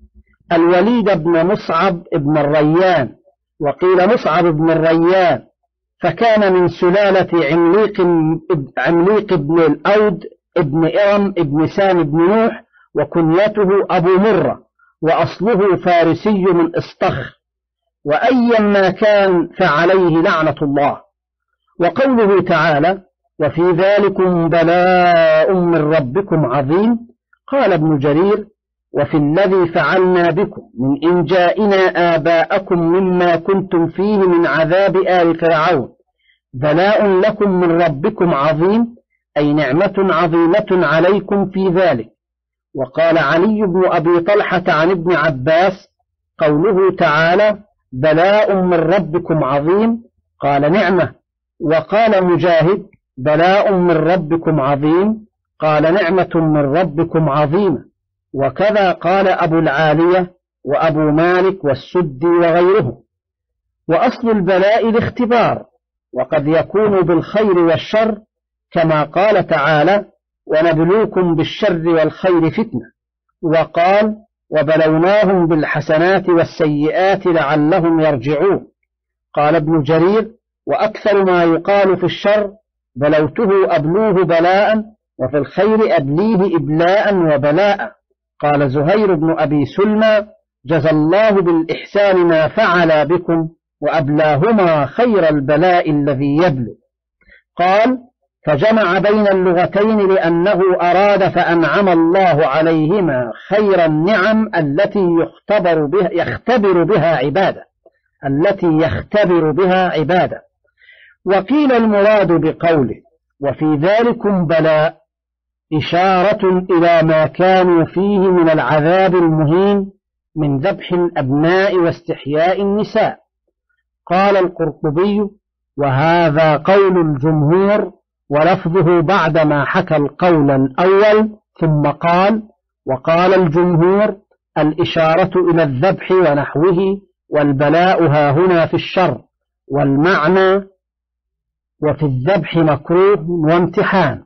الوليد بن مصعب بن الريان، وقيل مصعب بن الريان، فكان من سلالة عمليق, عمليق بن الأود ابن إرم ابن سام بن نوح، وكنيته أبو مرة، وأصله فارسي من إسطخ، وأيا ما كان فعليه لعنة الله. وقوله تعالى: وفي ذلكم بلاء من ربكم عظيم، قال ابن جرير: وفي الذي فعلنا بكم من إنجائنا آباءكم مما كنتم فيه من عذاب آل فرعون بلاء لكم من ربكم عظيم، أي نعمة عظيمة عليكم في ذلك. وقال علي بن أبي طلحة عن ابن عباس: قوله تعالى بلاء من ربكم عظيم، قال نعمة. وقال مجاهد: بلاء من ربكم عظيم، قال نعمة من ربكم عظيمة. وكذا قال أبو العالية وأبو مالك والسدي وغيره. وأصل البلاء الاختبار، وقد يكون بالخير والشر، كما قال تعالى: ونبلوكم بالشر والخير فتنة. وقال: وبلوناهم بالحسنات والسيئات لعلهم يرجعون. قال ابن جرير: وأكثر ما يقال في الشر بلوته أبلوه بلاء، وفي الخير أبليه إبلاء وبلاء. قال زهير بن أبي سلمى: جزى الله بالإحسان ما فعل بكم، وأبلاهما خير البلاء الذي يبلو. قال: فجمع بين اللغتين لأنه أراد فأنعم الله عليهما خير النعم التي يختبر بها, يختبر بها عباده التي يختبر بها عباده. وقيل المراد بقوله وفي ذلكم بلاء إشارة إلى ما كانوا فيه من العذاب المهين من ذبح الأبناء واستحياء النساء. قال القرطبي: وهذا قول الجمهور، ولفظه بعدما حكى القول الأول، ثم قال: وقال الجمهور الإشارة إلى الذبح ونحوه، والبلاء ها هنا في الشر، والمعنى وفي الذبح مكروه وامتحان.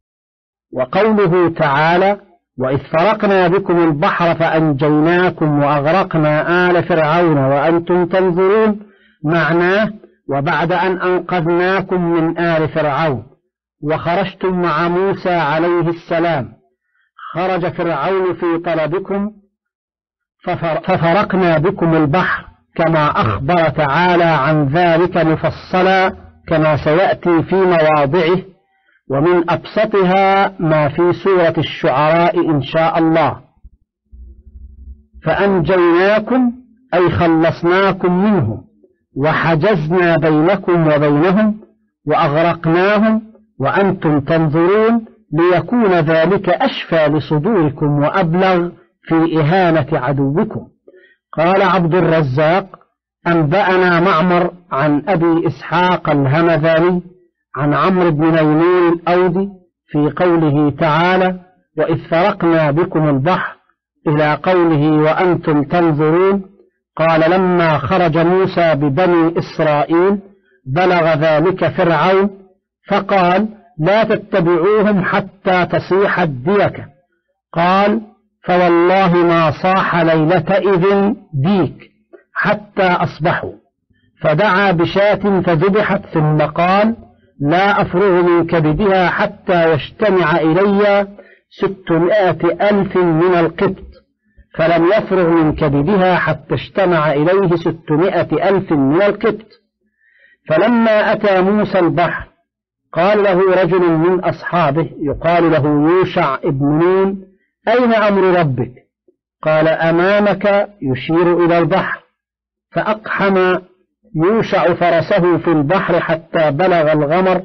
وقوله تعالى: وإذ فرقنا بكم البحر فأنجيناكم وأغرقنا آل فرعون وأنتم تنظرون، معناه: وبعد أن أنقذناكم من آل فرعون وخرجتم مع موسى عليه السلام، خرج فرعون في طلبكم ففرقنا بكم البحر، كما أخبر تعالى عن ذلك مفصلا كما سيأتي في مواضعه، ومن أبسطها ما في سورة الشعراء إن شاء الله. فأنجيناكم أي خلصناكم منهم، وحجزنا بينكم وبينهم، وأغرقناهم وأنتم تنظرون، ليكون ذلك أشفى لصدوركم وأبلغ في إهانة عدوكم. قال عبد الرزاق: أنبأنا معمر عن أبي إسحاق الهمذاني عن عمرو بن ميمون الأودي في قوله تعالى: وإذ فرقنا بكم البحر، إلى قوله وأنتم تنظرون، قال: لما خرج موسى ببني إسرائيل بلغ ذلك فرعون، فقال: لا تتبعوهم حتى تصيح الديكة. قال: فوالله ما صاح ليلة إذن ديك حتى أصبحوا، فدعا بشاة فذبحت، ثم قال: لا أفرغ من كبدها حتى يجتمع إلي ستمائة ألف من القبط، فلم يفرغ من كبدها حتى اجتمع إليه ستمائة ألف من القبط. فلما أتى موسى البحر قال له رجل من أصحابه يقال له يوشع ابن نون: أين أمر ربك؟ قال: أمامك، يشير إلى البحر. فأقحم يوشع فرسه في البحر حتى بلغ الغمر،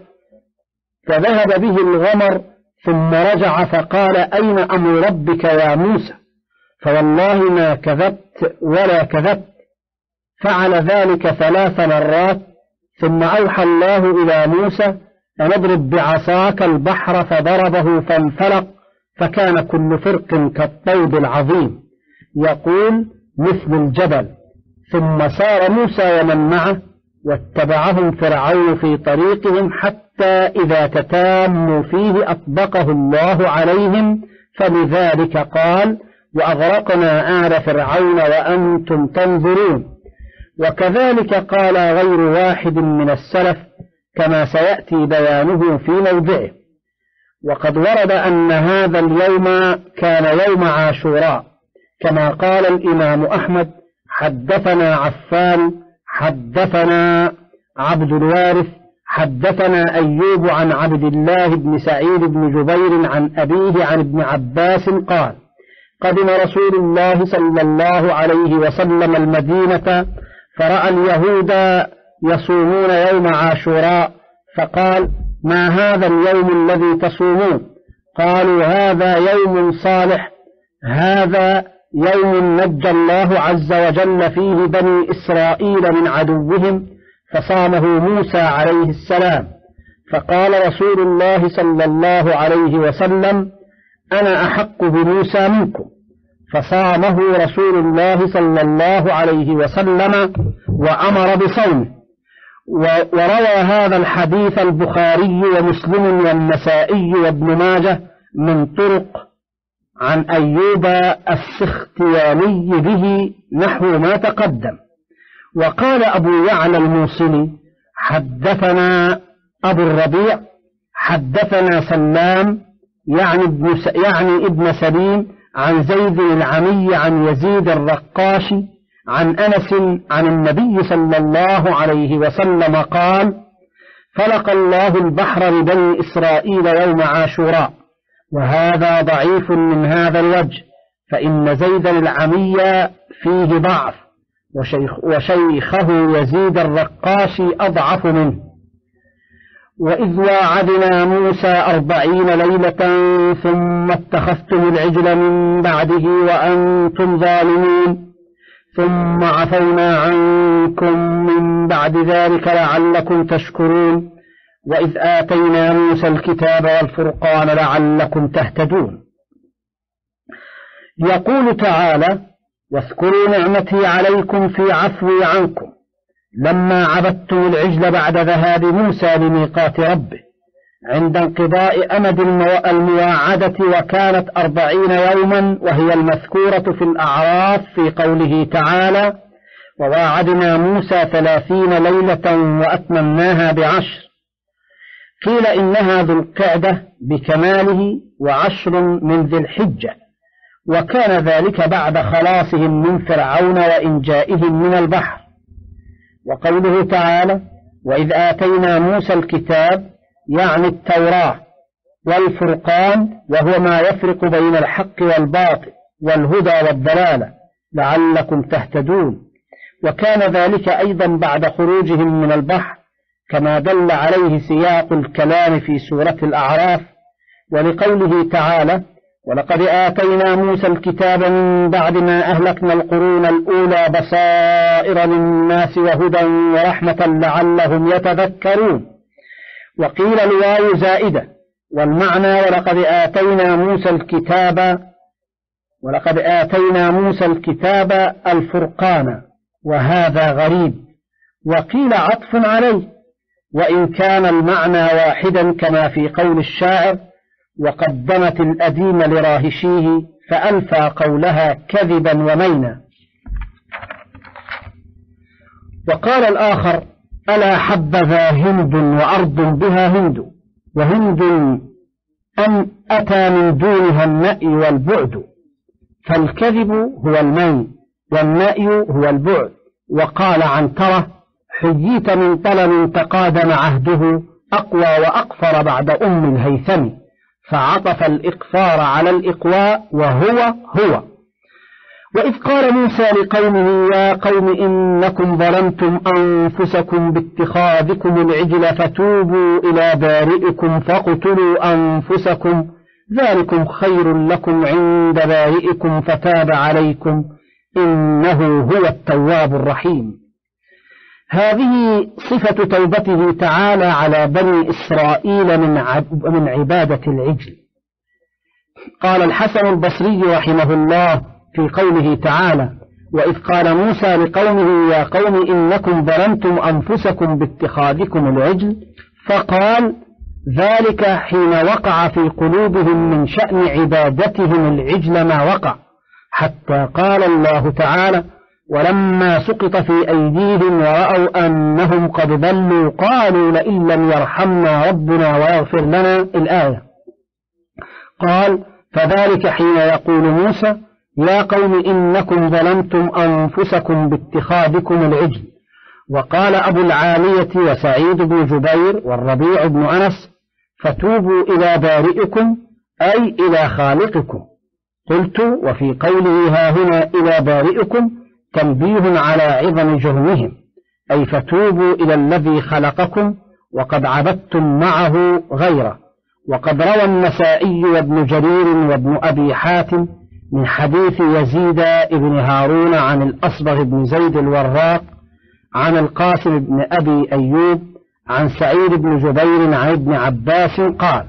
فذهب به الغمر، ثم رجع فقال: أين أمر ربك يا موسى؟ فوالله ما كذبت ولا كذبت. فعل ذلك ثلاث مرات، ثم أوحى الله إلى موسى أن اضرب بعصاك البحر، فضربه فانفلق، فكان كل فرق كالطود العظيم، يقول مثل الجبل. ثم سار موسى ومن معه، واتبعهم فرعون في طريقهم، حتى إذا تتاموا فيه أطبقه الله عليهم، فلذلك قال: وأغرقنا آل فرعون وأنتم تنظرون. وكذلك قال غير واحد من السلف كما سيأتي بيانه في موضعه. وقد ورد أن هذا اليوم كان يوم عاشوراء، كما قال الإمام أحمد: حدثنا عفان حدثنا عبد الوارث حدثنا أيوب عن عبد الله بن سعيد بن جبير عن أبيه عن ابن عباس قال: قدم رسول الله صلى الله عليه وسلم المدينة فرأى اليهود يصومون يوم عاشوراء، فقال: ما هذا اليوم الذي تصومون؟ قالوا: هذا يوم صالح، هذا يوم نجى الله عز وجل فيه بني إسرائيل من عدوهم، فصامه موسى عليه السلام. فقال رسول الله صلى الله عليه وسلم: أنا أحق بموسى منكم، فصامه رسول الله صلى الله عليه وسلم وأمر بصومه. وروى هذا الحديث البخاري ومسلم والنسائي وابن ماجه من طرق عن أيوب السختياني به نحو ما تقدم. وقال أبو يعلى الموصلي: حدثنا أبو الربيع حدثنا سلام يعني ابن, يعني ابن سليم عن زيد العمي عن يزيد الرقاشي عن أنس عن النبي صلى الله عليه وسلم قال: فلق الله البحر لبني إسرائيل يوم عاشوراء. وهذا ضعيف من هذا الوجه، فإن زيد العمي فيه ضعف، وشيخ وشيخه يزيد الرقاشي أضعف منه. وإذ واعدنا موسى أربعين ليلة ثم اتخذتم العجل من بعده وأنتم ظالمون، ثم عفونا عنكم من بعد ذلك لعلكم تشكرون، وإذ آتينا موسى الكتاب والفرقان لعلكم تهتدون. يقول تعالى: واذكروا نعمتي عليكم في عفوي عنكم لما عبدتم العجل بعد ذهاب موسى لميقات ربه عند انقضاء أمد المواعدة، وكانت أربعين يوما، وهي المذكورة في الأعراف في قوله تعالى: وواعدنا موسى ثلاثين ليلة وأتممناها بعشر. قيل إنها ذو القعدة بكماله وعشر من ذي الحجة، وكان ذلك بعد خلاصهم من فرعون وإنجائهم من البحر. وقوله تعالى: وإذ آتينا موسى الكتاب يعني التوراة والفرقان، وهو ما يفرق بين الحق والباطل والهدى والضلالة لعلكم تهتدون. وكان ذلك أيضا بعد خروجهم من البحر، كما دل عليه سياق الكلام في سورة الأعراف. ولقوله تعالى: ولقد آتينا موسى الكتاب من بعد ما أهلكنا القرون الأولى بصائر للناس وهدى ورحمة لعلهم يتذكرون. وقيل الواو زائدة، والمعنى ولقد آتينا موسى الكتاب ولقد آتينا موسى الكتاب الفرقان، وهذا غريب. وقيل عطف عليه، وإن كان المعنى واحدا كما في قول الشاعر: وقدمت الأديم لراهشيه فألفى قولها كذبا ومينا. وقال الآخر: ألا حبذا هند وأرض بها هند، وهند أن أتى من دونها النأي والبعد، فالكذب هو المين والنأي هو البعد. وقال عنترة: حييت من طلل تقادم عهده أقوى وأقفر بعد أم الهيثم، فعطف الإقفار على الإقواء وهو هو. وإذ قال موسى لقومه: يا قوم إنكم ظلمتم أنفسكم باتخاذكم العجل فتوبوا إلى بارئكم فاقتلوا أنفسكم ذلكم خير لكم عند بارئكم فتاب عليكم إنه هو التواب الرحيم. هذه صفة توبته تعالى على بني إسرائيل من عبادة العجل. قال الحسن البصري رحمه الله في قوله تعالى: وإذ قال موسى لقومه: يا قوم إنكم ظلمتم أنفسكم باتخاذكم العجل، فقال ذلك حين وقع في قلوبهم من شأن عبادتهم العجل ما وقع، حتى قال الله تعالى: ولما سقط في أيديهم ورأوا أنهم قد ضلوا قالوا لئن لم يرحمنا ربنا ويغفر لنا. الآية. قال: فذلك حين يقول موسى: يا قوم إنكم ظلمتم أنفسكم باتخاذكم العجل. وقال أبو العالية وسعيد بن جبير والربيع بن أنس: فتوبوا إلى بارئكم أي إلى خالقكم. قلت: وفي قوله ها هنا إلى بارئكم تنبيه على عظم جرمهم، أي فتوبوا إلى الذي خلقكم وقد عبدتم معه غيره. وقد روى النسائي وابن جرير وابن أبي حاتم من حديث يزيد بن هارون عن الأصبغ بن زيد الوراق عن القاسم بن أبي أيوب عن سعيد بن جبير عن ابن عباس قال: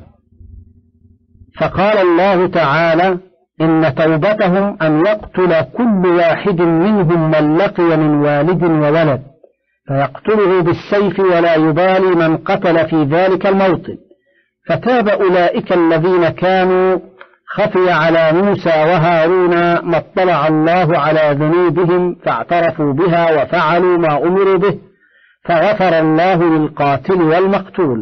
فقال الله تعالى: إن توبتهم أن يقتل كل واحد منهم من لقي من والد وولد، فيقتله بالسيف ولا يبالي من قتل في ذلك الموطن. فتاب أولئك الذين كانوا خفي على موسى وهارون ما اطلع الله على ذنوبهم فاعترفوا بها وفعلوا ما أمروا به، فغفر الله للقاتل والمقتول.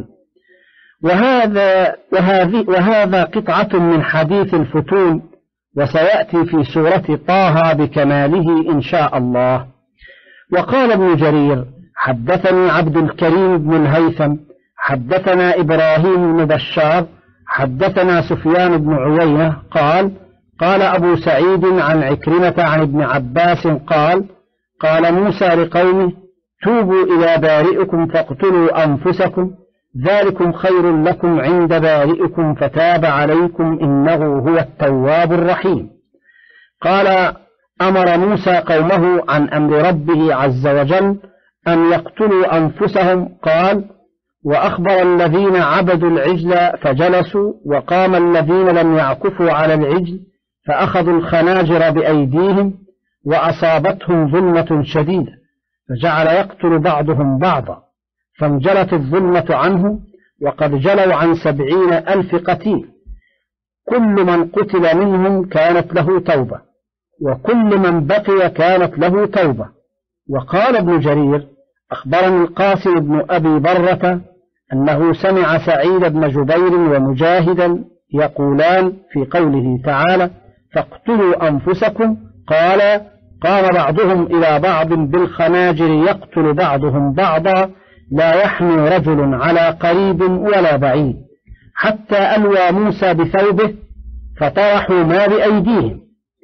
وهذا, وهذه وهذا قطعة من حديث الفتون، وسيأتي في سورة طه بكماله إن شاء الله. وقال ابن جرير: حدثني عبد الكريم بن الهيثم حدثنا إبراهيم بن بشار حدثنا سفيان بن عيينة قال: قال أبو سعيد عن عكرمة عن ابن عباس قال: قال موسى لقومه: توبوا إلى بارئكم فاقتلوا أنفسكم ذلكم خير لكم عند بارئكم فتاب عليكم إنه هو التواب الرحيم. قال: أمر موسى قومه عن أمر ربه عز وجل أن يقتلوا أنفسهم. قال: وأخبر الذين عبدوا العجل فجلسوا، وقام الذين لم يعكفوا على العجل فأخذوا الخناجر بأيديهم، وأصابتهم ظلمة شديدة فجعل يقتل بعضهم بعضا، فانجلت الظلمة عنه، وقد جلوا عن سبعين ألف قتيل، كل من قتل منهم كانت له توبة، وكل من بقي كانت له توبة. وقال ابن جرير: أخبرني القاسم بن أبي برة أنه سمع سعيد بن جبير ومجاهدا يقولان في قوله تعالى: فاقتلوا أنفسكم. قال: قام بعضهم إلى بعض بالخناجر يقتل بعضهم بعضا، لا يحمي رجل على قريب ولا بعيد، حتى ألوى موسى بثوبه فطرحوا ما بأيديهم،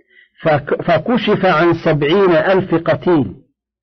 فكشف عن سبعين ألف قتيل.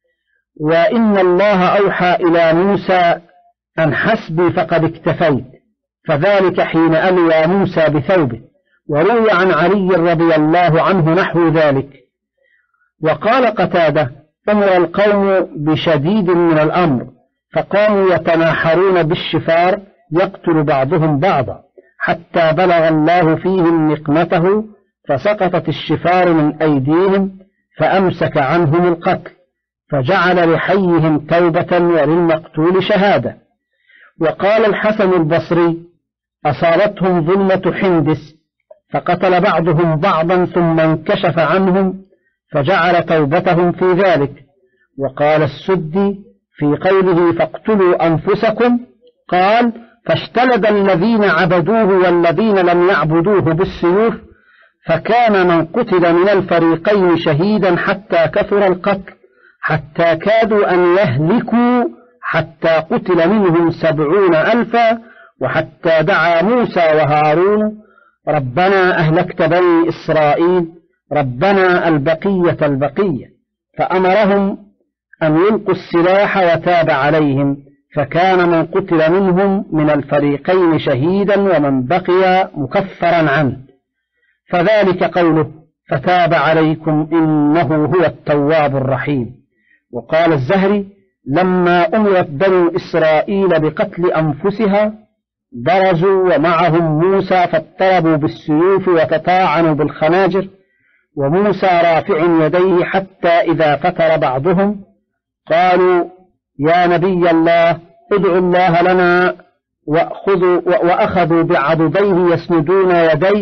وإن الله أوحى إلى موسى أن حسبي فقد اكتفيت، فذلك حين ألوى موسى بثوبه. وروي عن علي رضي الله عنه نحو ذلك. وقال قتادة: أمر القوم بشديد من الأمر، فقاموا يتناحرون بالشفار يقتل بعضهم بعضا، حتى بلغ الله فيهم نقمته فسقطت الشفار من أيديهم فأمسك عنهم القتل، فجعل لحيهم توبة وللمقتول شهادة. وقال الحسن البصري: أصابتهم ظلمة حندس فقتل بعضهم بعضا ثم انكشف عنهم فجعل توبتهم في ذلك. وقال السدي في قوله: فاقتلوا أنفسكم، قال: فاشتلد الذين عبدوه والذين لم يعبدوه بالسيوف، فكان من قتل من الفريقين شهيدا حتى كثر القتل، حتى كادوا أن يهلكوا، حتى قتل منهم سبعون ألفا، وحتى دعا موسى وهارون: ربنا أهلكت بني إسرائيل، ربنا البقية البقية، فأمرهم أن يلقوا السلاح وتاب عليهم، فكان من قتل منهم من الفريقين شهيدا ومن بقي مكفرا عنه، فذلك قوله: فتاب عليكم إنه هو التواب الرحيم. وقال الزهري: لما أمرت بنو إسرائيل بقتل أنفسها برزوا ومعهم موسى فاضطربوا بالسيوف وتطاعنوا بالخناجر، وموسى رافع يديه، حتى إذا فتر بعضهم قالوا: يا نبي الله ادعوا الله لنا، وأخذوا, وأخذوا بعضديه يسندون يديه،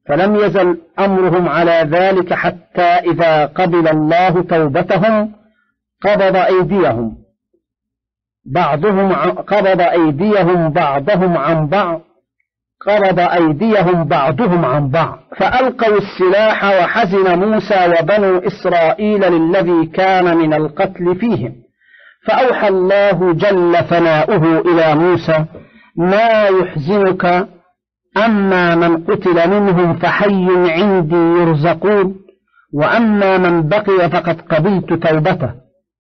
فلم يزل أمرهم على ذلك حتى إذا قبل الله توبتهم قبض أيديهم بعضهم قبض أيديهم بعضهم عن بعض قبض أيديهم بعضهم عن بعض فألقوا السلاح وحزن موسى وبنو إسرائيل للذي كان من القتل فيهم فأوحى الله جل ثناؤه إلى موسى ما يحزنك أما من قتل منهم فحي عندي يرزقون وأما من بقي فقد قبلت توبته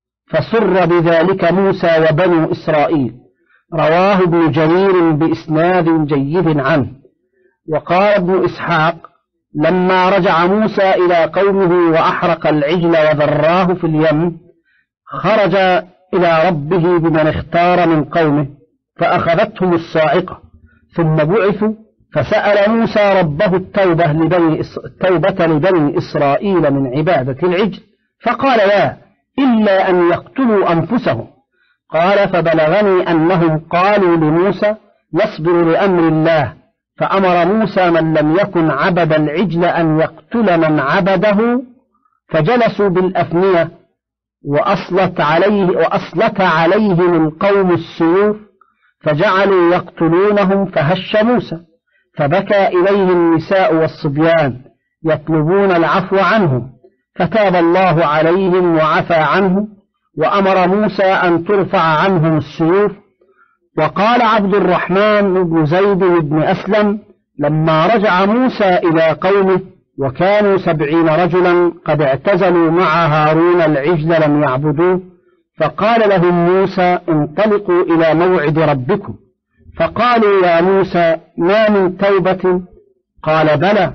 فسر بذلك موسى وبنو إسرائيل. رواه ابن جرير بإسناد جيد عنه. وقال ابن إسحاق لما رجع موسى إلى قومه وأحرق العجل وذراه في اليم خرج إلى ربه بمن اختار من قومه فأخذتهم الصاعقة ثم بعثوا فسأل موسى ربه التوبة لبني, التوبة لبني إسرائيل من عبادة العجل فقال لا إلا أن يقتلوا أنفسهم. قال فبلغني أنهم قالوا لموسى نصبر لأمر الله فأمر موسى من لم يكن عبد العجل أن يقتل من عبده فجلسوا بالأفنية وأصلت عليه وأصلت عليهم القوم السيوف فجعلوا يقتلونهم فهش موسى فبكى إليه النساء والصبيان يطلبون العفو عنهم فتاب الله عليهم وعفى عنهم وأمر موسى أن ترفع عنهم السيوف. وقال عبد الرحمن بن زيد بن أسلم لما رجع موسى إلى قومه وكانوا سبعين رجلا قد اعتزلوا مع هارون العجل لم يعبدوه فقال لهم موسى انطلقوا إلى موعد ربكم فقالوا يا موسى ما من توبة قال بلى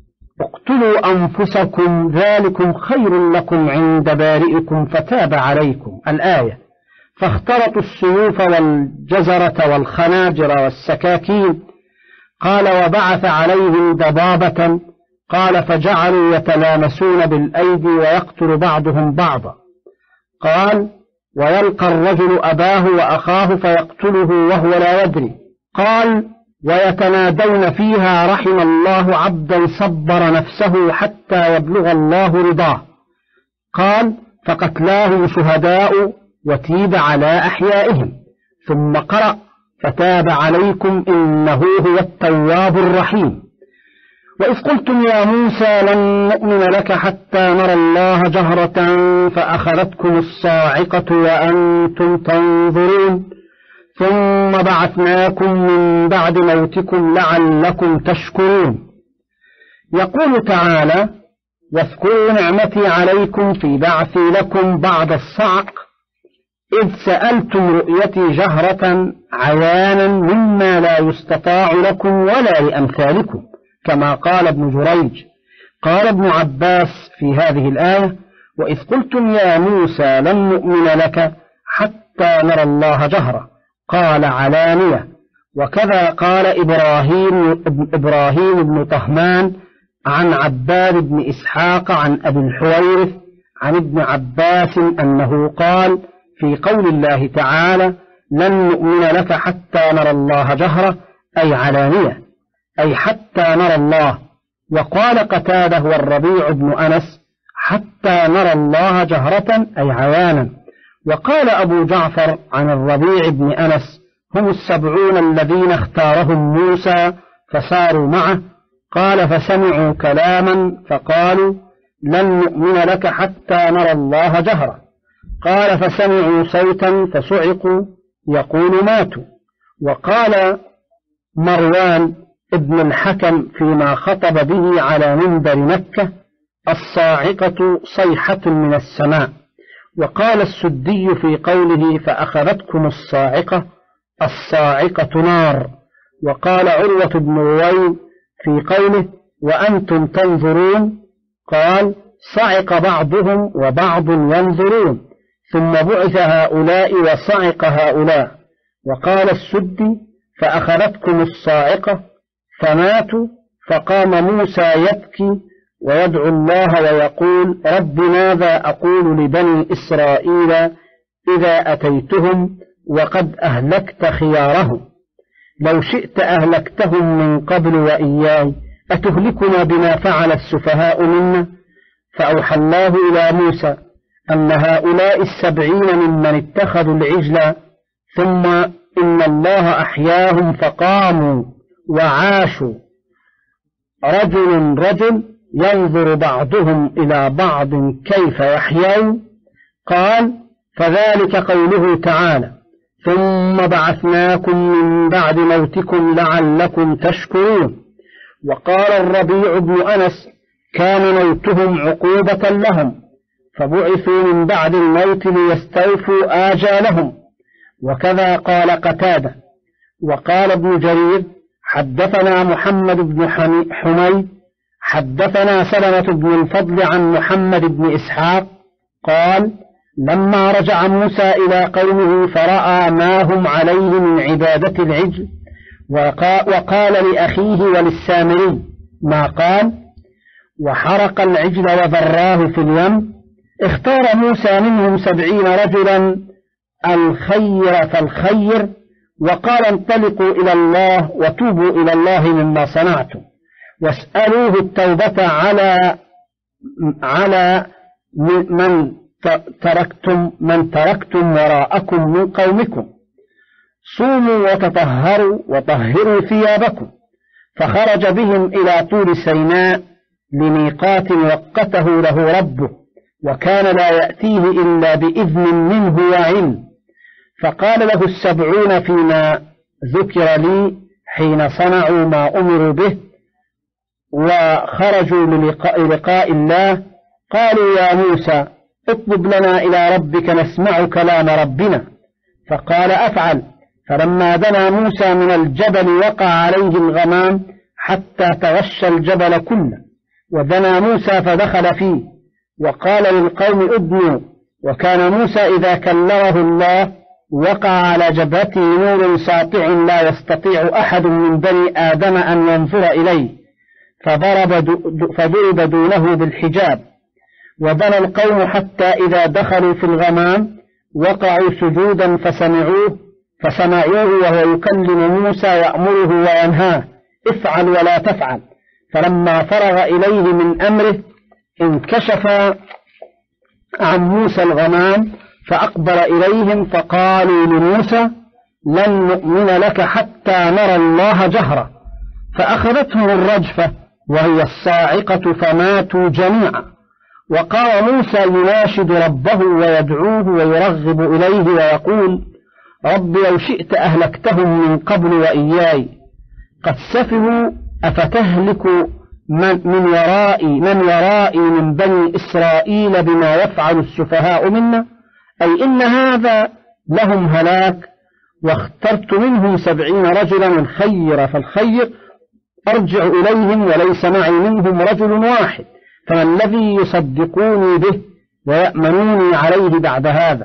اقتلوا أنفسكم ذلكم خير لكم عند بارئكم فتاب عليكم الآية. فاختلطوا السيوف والجزرة والخناجر والسكاكين. قال وبعث عليهم ضبابة. قال فجعلوا يتلامسون بالأيدي ويقتل بعضهم بعضا. قال ويلقى الرجل أباه وأخاه فيقتله وهو لا يدري. قال ويتنادون فيها رحم الله عبدا صبر نفسه حتى يبلغ الله رضاه. قال فقتلاهم شهداء وتيب على أحيائهم. ثم قرأ فتاب عليكم إنه هو التواب الرحيم. وإذ قلتم يا موسى لن نؤمن لك حتى نرى الله جهرة فأخذتكم الصاعقة وأنتم تنظرون ثم بعثناكم من بعد موتكم لعلكم تشكرون. يقول تعالى واذكروا نعمتي عليكم في بعثي لكم بعد الصعق إذ سألتم رؤيتي جهرة عيانا مما لا يستطاع لكم ولا لأمثالكم كما قال ابن جريج. قال ابن عباس في هذه الآية وإذ قلتم يا موسى لن نؤمن لك حتى نرى الله جهرة قال علانية. وكذا قال إبراهيم, إبراهيم بن طهمان عن عباد بن إسحاق عن أبي الحويرث عن ابن عباس أنه قال في قول الله تعالى لن نؤمن لك حتى نرى الله جهرة أي علانية أي حتى نرى الله. وقال قتاده والربيع بن أنس حتى نرى الله جهرة أي عيانا. وقال أبو جعفر عن الربيع بن أنس هم السبعون الذين اختارهم موسى فساروا معه. قال فسمعوا كلاما فقالوا لن نؤمن لك حتى نرى الله جهرة. قال فسمعوا صوتا فصعقوا يقول ماتوا. وقال مروان ابن الحكم فيما خطب به على منبر مكة الصاعقة صيحة من السماء. وقال السدي في قوله فأخذتكم الصاعقة الصاعقة نار. وقال عروة بن رويل في قوله وأنتم تنظرون قال صعق بعضهم وبعض ينظرون ثم بعث هؤلاء وصعق هؤلاء. وقال السدي فأخذتكم الصاعقة فماتوا. فقام موسى يبكي ويدعو الله ويقول رب ماذا أقول لبني إسرائيل إذا أتيتهم وقد أهلكت خيارهم لو شئت أهلكتهم من قبل وإياي أتهلكنا بما فعل السفهاء منا؟ فأوحى الله إلى موسى أن هؤلاء السبعين ممن اتخذوا العجل ثم إن الله أحياهم فقاموا وعاشوا رجل رجل ينظر بعضهم إلى بعض كيف يحيون. قال: فذلك قوله تعالى: ثم بعثناكم من بعد موتكم لعلكم تشكرون. وقال الربيع بن أنس: كان موتهم عقوبة لهم فبعثوا من بعد الموت ليستوفوا آجالهم. وكذا قال قتادة. وقال ابن جرير: حدثنا محمد بن حميد حدثنا سلمة بن الفضل عن محمد بن إسحاق قال: لما رجع موسى إلى قومه فرأى ما هم عليه من عبادة العجل وقال لأخيه وللسامري ما قال، وحرق العجل وذراه في اليم. اختار موسى منهم سبعين رجلا الخير فالخير، وقال: انطلقوا إلى الله وتوبوا إلى الله مما صنعتم واسألوه التوبة على على من تركتم من تركتم وراءكم من قومكم. صوموا وتطهروا وطهروا ثيابكم. فخرج بهم إلى طور سيناء لميقات وقته له ربه، وكان لا يأتيه إلا بإذن منه وعلم. فقال له السبعون فيما ذكر لي حين صنعوا ما أمروا به وخرجوا للقاء لقاء الله، قالوا: يا موسى اطلب لنا إلى ربك نسمع كلام ربنا. فقال: أفعل. فلما دنا موسى من الجبل وقع عليه الغمام حتى تغشى الجبل كله، ودنا موسى فدخل فيه وقال للقوم: ادنوا. وكان موسى إذا كلمه الله وقع على جبهته نور ساطع لا يستطيع أحد من بني آدم أن ينظر إليه، فضرب فضرب دونه بالحجاب. ودنا القوم حتى إذا دخلوا في الغمام وقعوا سجودا فسمعوه فسمعوه وهو يكلم موسى يأمره وينهاه: افعل ولا تفعل. فلما فرغ إليه من أمره انكشف عن موسى الغمام فأقبل إليهم، فقالوا لموسى: لن نؤمن لك حتى نرى الله جهرة. فأخذتهم الرجفة وهي الصاعقة فماتوا جميعا. وقام موسى يناشد ربه ويدعوه ويرغب إليه ويقول: رب لو شئت أهلكتهم من قبل وإياي، قد سفهوا أفتهلك من, من ورائي من ورائي من بني إسرائيل بما يفعل السفهاء منا؟ أي إن هذا لهم هلاك. واخترت منهم سبعين رجلا الخير فالخير، أرجع إليهم وليس معي منهم رجل واحد، فما الذي يصدقوني به ويأمنوني عليه بعد هذا؟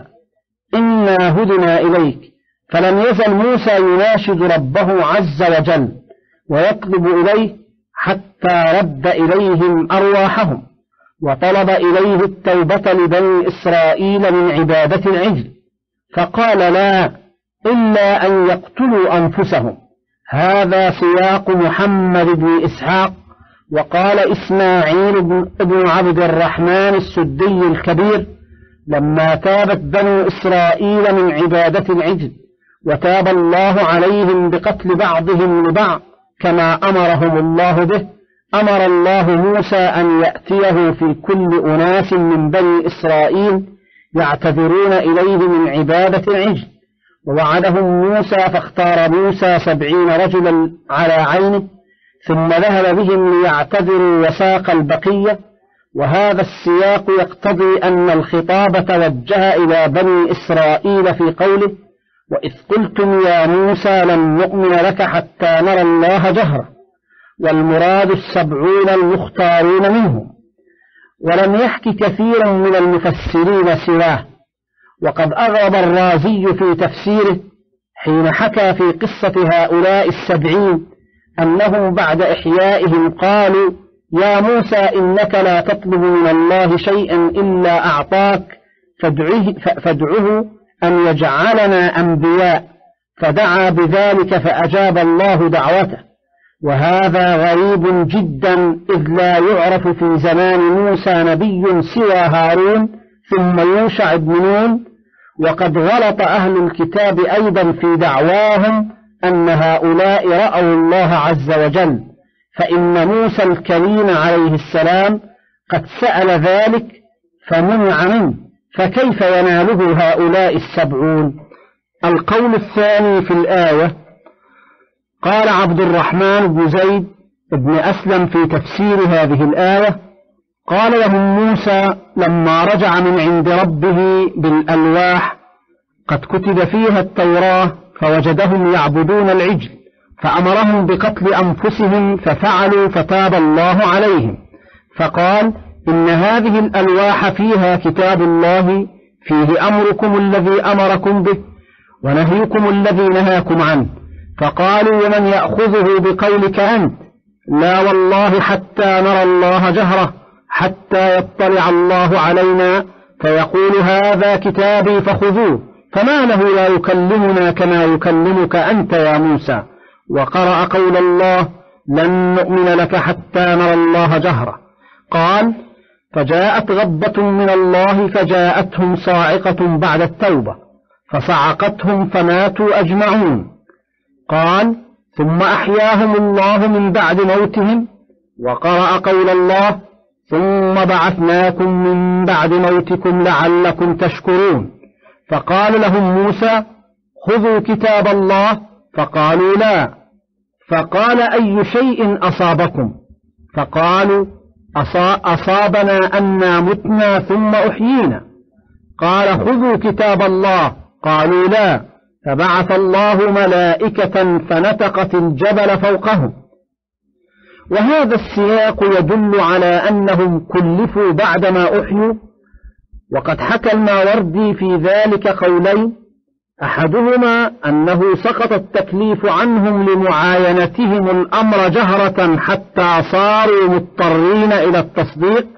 إنا هدنا إليك. فلم يزل موسى يناشد ربه عز وجل ويطلب إليه حتى رد إليهم أرواحهم، وطلب إليه التوبة لبني إسرائيل من عبادة العجل، فقال: لا، إلا أن يقتلوا أنفسهم. هذا سياق محمد بن إسحاق. وقال إسماعيل بن عبد الرحمن السدي الكبير: لما تابت بنو إسرائيل من عبادة العجل وتاب الله عليهم بقتل بعضهم لبعض كما أمرهم الله به، أمر الله موسى أن يأتيه في كل أناس من بني إسرائيل يعتذرون إليه من عبادة العجل. ووعدهم موسى، فاختار موسى سبعين رجلا على عينه ثم ذهب بهم ليعتذروا وساق البقية. وهذا السياق يقتضي أن الخطاب توجه إلى بني إسرائيل في قوله: وإذ قلتم يا موسى لن نؤمن لك حتى نرى الله جهرة، والمراد السبعون المختارون منهم. ولم يحكي كثير من المفسرين سواه. وقد أغرب الرازي في تفسيره حين حكى في قصة هؤلاء السبعين أنهم بعد إحيائهم قالوا: يا موسى إنك لا تطلب من الله شيئا إلا أعطاك، فادعه, فادعه أن يجعلنا أنبياء، فدعا بذلك فأجاب الله دعوته. وهذا غريب جدا، إذ لا يعرف في زمان موسى نبي سوى هارون ثم يوشع بن نون. وقد غلط أهل الكتاب أيضا في دعواهم أن هؤلاء رأوا الله عز وجل، فإن موسى الكليم عليه السلام قد سأل ذلك فمنع منه، فكيف يناله هؤلاء السبعون؟ القول الثاني في الآية، قال عبد الرحمن بن زيد بن أسلم في تفسير هذه الآية: قال لهم موسى لما رجع من عند ربه بالألواح قد كتب فيها التوراة فوجدهم يعبدون العجل فأمرهم بقتل أنفسهم ففعلوا فتاب الله عليهم، فقال: إن هذه الألواح فيها كتاب الله فيه أمركم الذي أمركم به ونهيكم الذي نهاكم عنه. فقالوا: ومن يأخذه بقولك أنت؟ لا والله حتى نرى الله جهرة حتى يطلع الله علينا فيقول هذا كتابي فخذوه، فما له لا يكلمنا كما يكلمك أنت يا موسى. وقرأ قول الله: لن نؤمن لك حتى نرى الله جهرة. قال: فجاءت غضبة من الله فجاءتهم صاعقة بعد التوبة فصعقتهم فماتوا أجمعون. قال: ثم أحياهم الله من بعد موتهم. وقرأ قول الله: ثم بعثناكم من بعد موتكم لعلكم تشكرون. فقال لهم موسى: خذوا كتاب الله. فقالوا: لا. فقال: أي شيء أصابكم؟ فقالوا: أصابنا أنا متنا ثم أحيينا. قال: خذوا كتاب الله. قالوا: لا. فبعث الله ملائكة فنتقت الجبل فوقهم. وهذا السياق يدل على أنهم كلفوا بعدما أحيوا. وقد حكى الماوردي في ذلك قولين: أحدهما أنه سقط التكليف عنهم لمعاينتهم الأمر جهرة حتى صاروا مضطرين إلى التصديق،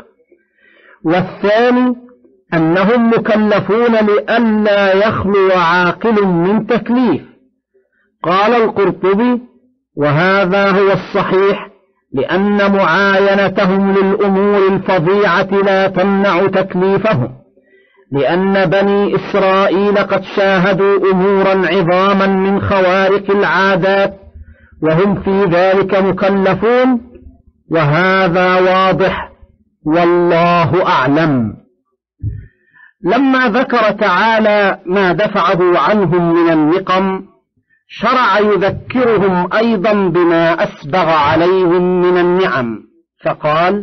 والثاني أنهم مكلفون لئلا يخلو عاقل من تكليف. قال القرطبي: وهذا هو الصحيح، لأن معاينتهم للأمور الفظيعة لا تمنع تكليفهم، لأن بني إسرائيل قد شاهدوا أمورا عظاما من خوارق العادات وهم في ذلك مكلفون، وهذا واضح والله أعلم. لما ذكر تعالى ما دفعه عنهم من النقم شرع يذكرهم أيضا بما أسبغ عليهم من النعم، فقال: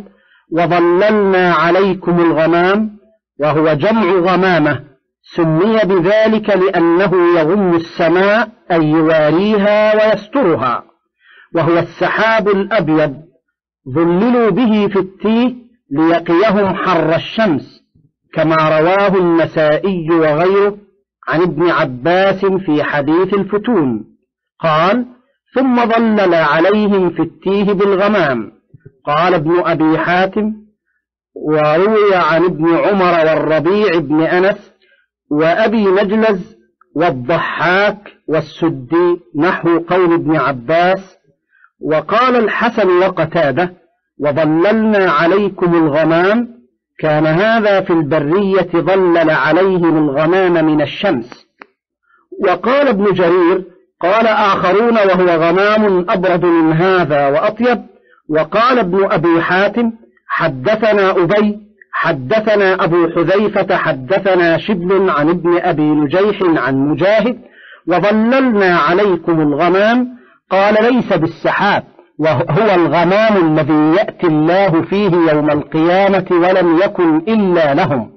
وظللنا عليكم الغمام، وهو جمع غمامة، سمي بذلك لأنه يغم السماء أي يواريها ويسترها، وهو السحاب الأبيض، ظللوا به في التيه ليقيهم حر الشمس، كما رواه النسائي وغيره عن ابن عباس في حديث الفتون. قال: ثم ظلل عليهم في التيه بالغمام. قال ابن أبي حاتم: وروي عن ابن عمر والربيع بن أنس وأبي مجلز والضحاك والسدي نحو قول ابن عباس. وقال الحسن وقتاده: وظللنا عليكم الغمام، كان هذا في البرية ظلل عليهم الغمام من الشمس. وقال ابن جرير: قال آخرون: وهو غمام أبرد من هذا وأطيب. وقال ابن أبي حاتم: حدثنا أبي حدثنا أبو حذيفة حدثنا شبل عن ابن أبي نجيح عن مجاهد: وظللنا عليكم الغمام، قال: ليس بالسحاب، وهو الغمام الذي يأتي الله فيه يوم القيامة ولم يكن إلا لهم.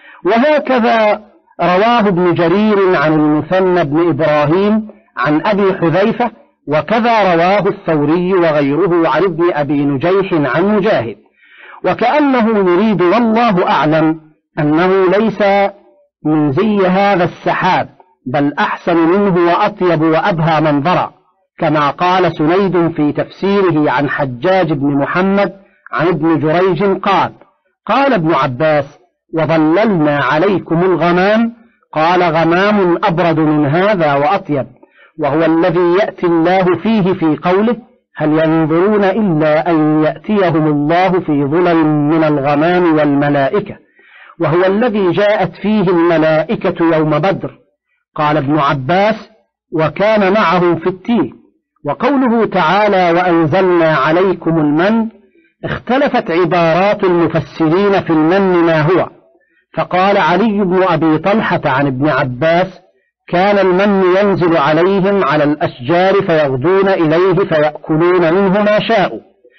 وهكذا رواه ابن جرير عن المثنى بن إبراهيم عن أبي حذيفة، وكذا رواه الثوري وغيره عن ابن أبي نجيح عن مجاهد. وكأنه يريد والله أعلم أنه ليس من زي هذا السحاب، بل أحسن منه وأطيب وأبهى منظرا، كما قال سنيد في تفسيره عن حجاج بن محمد عن ابن جريج قال: قال ابن عباس: وظللنا عليكم الغمام، قال: غمام أبرد من هذا وأطيب، وهو الذي يأتي الله فيه في قوله: هل ينظرون إلا أن يأتيهم الله في ظلل من الغمام والملائكة، وهو الذي جاءت فيه الملائكة يوم بدر. قال ابن عباس: وكان معهم في التيه. وقوله تعالى: وأنزلنا عليكم المن، اختلفت عبارات المفسرين في المن ما هو، فقال علي بن أبي طلحة عن ابن عباس: كان المن ينزل عليهم على الأشجار فيغدون إليه فيأكلون منه ما شاءوا.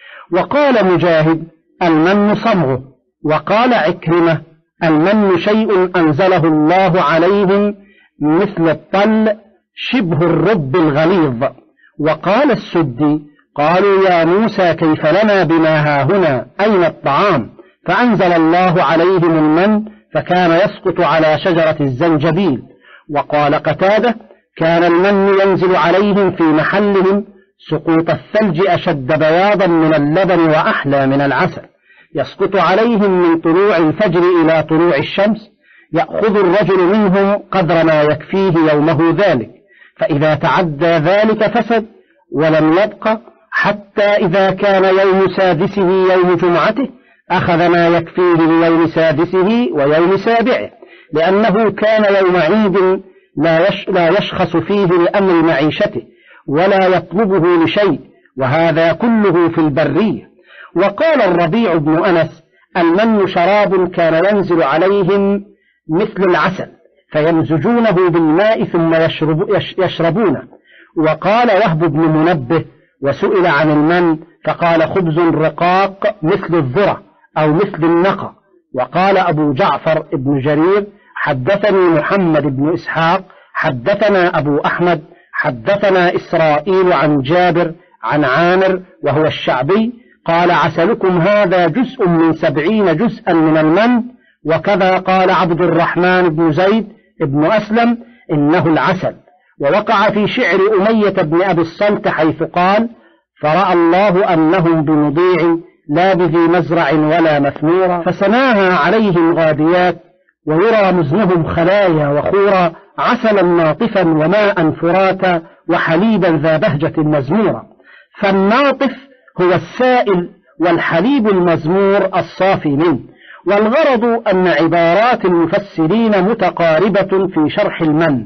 وقال مجاهد: المن صمغه. وقال عكرمة: المن شيء أنزله الله عليهم مثل الطل شبه الرب الغليظ. وقال السدي: قالوا يا موسى كيف لنا بما هاهنا، أين الطعام؟ فأنزل الله عليهم المن فكان يسقط على شجرة الزنجبيل. وقال قتادة: كان المن ينزل عليهم في محلهم سقوط الثلج أشد بياضا من اللبن وأحلى من العسل، يسقط عليهم من طلوع الفجر إلى طلوع الشمس، يأخذ الرجل منهم قدر ما يكفيه يومه ذلك، فإذا تعدى ذلك فسد ولم يبق، حتى إذا كان يوم سادسه يوم جمعته أخذ ما يكفيه ليوم سادسه ويوم سابعه، لأنه كان يوم عيد لا, يش لا يشخص فيه لأمر معيشته ولا يطلبه لشيء، وهذا كله في البرية. وقال الربيع بن أنس: المن شراب كان ينزل عليهم مثل العسل فيمزجونه بالماء ثم يشرب يش يشربونه. وقال وهب بن منبه: وسئل عن المن فقال: خبز رقاق مثل الذرة أو مثل النقى. وقال أبو جعفر ابن جرير: حدثني محمد بن إسحاق حدثنا أبو أحمد حدثنا إسرائيل عن جابر عن عامر وهو الشعبي قال: عسلكم هذا جزء من سبعين جزءا من المن. وكذا قال عبد الرحمن بن زيد بن أسلم: إنه العسل. ووقع في شعر أمية بن أبي الصلت حيث قال: فرأى الله أنهم بمضيع لا بذي مزرع ولا مثمورا، فسناها عليهم غاديات، ويرى مزنهم خلايا وخورا، عسلا ناطفا وماء فراتا، وحليبا ذا بهجة مزمورا. فالناطف هو السائل، والحليب المزمور الصافي منه. والغرض أن عبارات المفسرين متقاربة في شرح المن،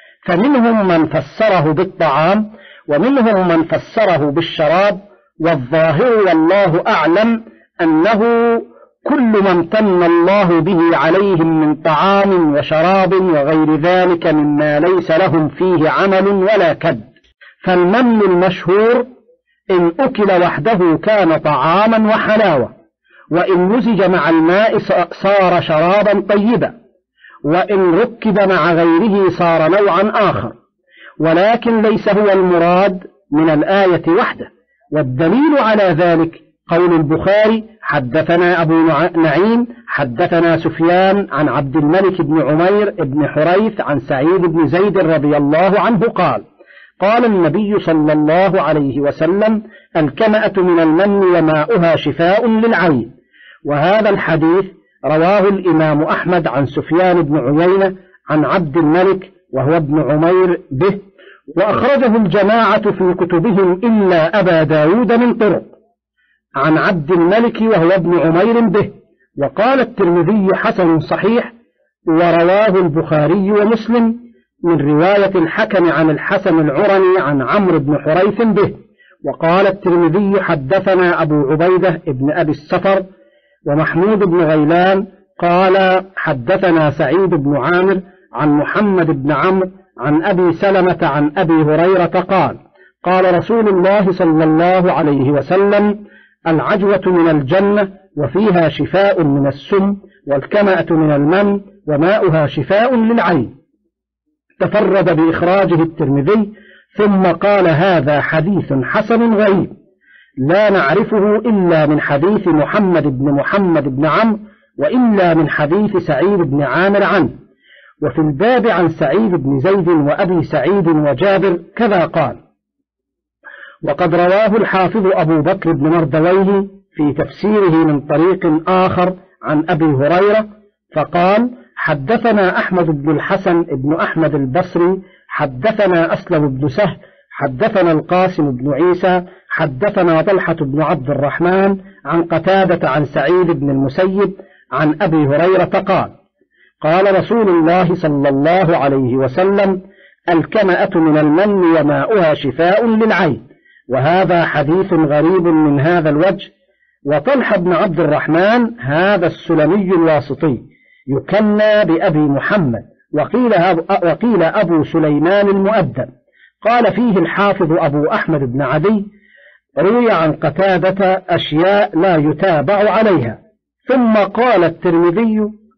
فمنهم من فسره بالطعام ومنهم من فسره بالشراب، والظاهر والله أعلم أنه كل ما امتن الله به عليهم من طعام وشراب وغير ذلك مما ليس لهم فيه عمل ولا كد. فالمن المشهور إن أكل وحده كان طعاما وحلاوة، وإن مزج مع الماء صار شرابا طيبا، وإن ركب مع غيره صار نوعا آخر، ولكن ليس هو المراد من الآية وحده. والدليل على ذلك قول البخاري: حدثنا أبو نعيم حدثنا سفيان عن عبد الملك بن عمير بن حريث عن سعيد بن زيد رضي الله عنه قال: قال النبي صلى الله عليه وسلم: الكمأة من المن وماؤها شفاء للعين. وهذا الحديث رواه الإمام أحمد عن سفيان بن عيينة عن عبد الملك وهو ابن عمير به، وأخرجه الجماعة في كتبهم إلا أبا داود من طرق عن عبد الملك وهو ابن عمير به. وقال الترمذي: حسن صحيح. ورواه البخاري ومسلم من رواية الحكم عن الحسن العرني عن عمرو بن حريث به. وقال الترمذي: حدثنا أبو عبيدة ابن أبي السفر ومحمود بن غيلان قال: حدثنا سعيد بن عامر عن محمد بن عمرو عن أبي سلمة عن أبي هريرة قال: قال رسول الله صلى الله عليه وسلم: العجوة من الجنة وفيها شفاء من السم، والكمأة من المن وماؤها شفاء للعين. تفرد بإخراجه الترمذي، ثم قال: هذا حديث حسن غريب لا نعرفه إلا من حديث محمد بن محمد بن عمرو، وإلا من حديث سعيد بن عامر عنه. وفي الباب عن سعيد بن زيد وأبي سعيد وجابر كذا قال. وقد رواه الحافظ أبو بكر بن مردويه في تفسيره من طريق آخر عن أبي هريرة فقال: حدثنا أحمد بن الحسن بن أحمد البصري حدثنا أسلم بن سهل حدثنا القاسم بن عيسى حدثنا طلحة بن عبد الرحمن عن قتادة عن سعيد بن المسيب عن أبي هريرة قال قال رسول الله صلى الله عليه وسلم الكمأة من المن وماؤها شفاء للعين. وهذا حديث غريب من هذا الوجه. وطلحة بن عبد الرحمن هذا السلمي الواسطي يكنى بأبي محمد، وقيل, وقيل أبو سليمان المؤدب. قال فيه الحافظ أبو أحمد بن عدي روي عن قتادة أشياء لا يتابع عليها. ثم قال الترمذي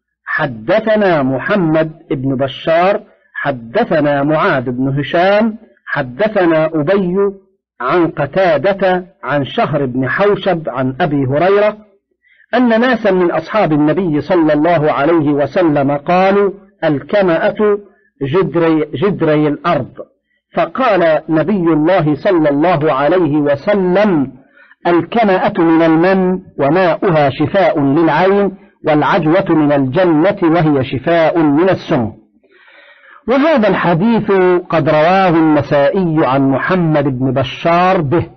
حدثنا محمد بن بشار حدثنا معاذ بن هشام حدثنا أبي عن قتادة عن شهر بن حوشب عن أبي هريرة أن ناسا من أصحاب النبي صلى الله عليه وسلم قالوا الكمأة جدري, جدري الأرض. فقال نبي الله صلى الله عليه وسلم الكمأة من المن وماؤها شفاء للعين والعجوة من الجنة وهي شفاء من السم. وهذا الحديث قد رواه النسائي عن محمد بن بشار به،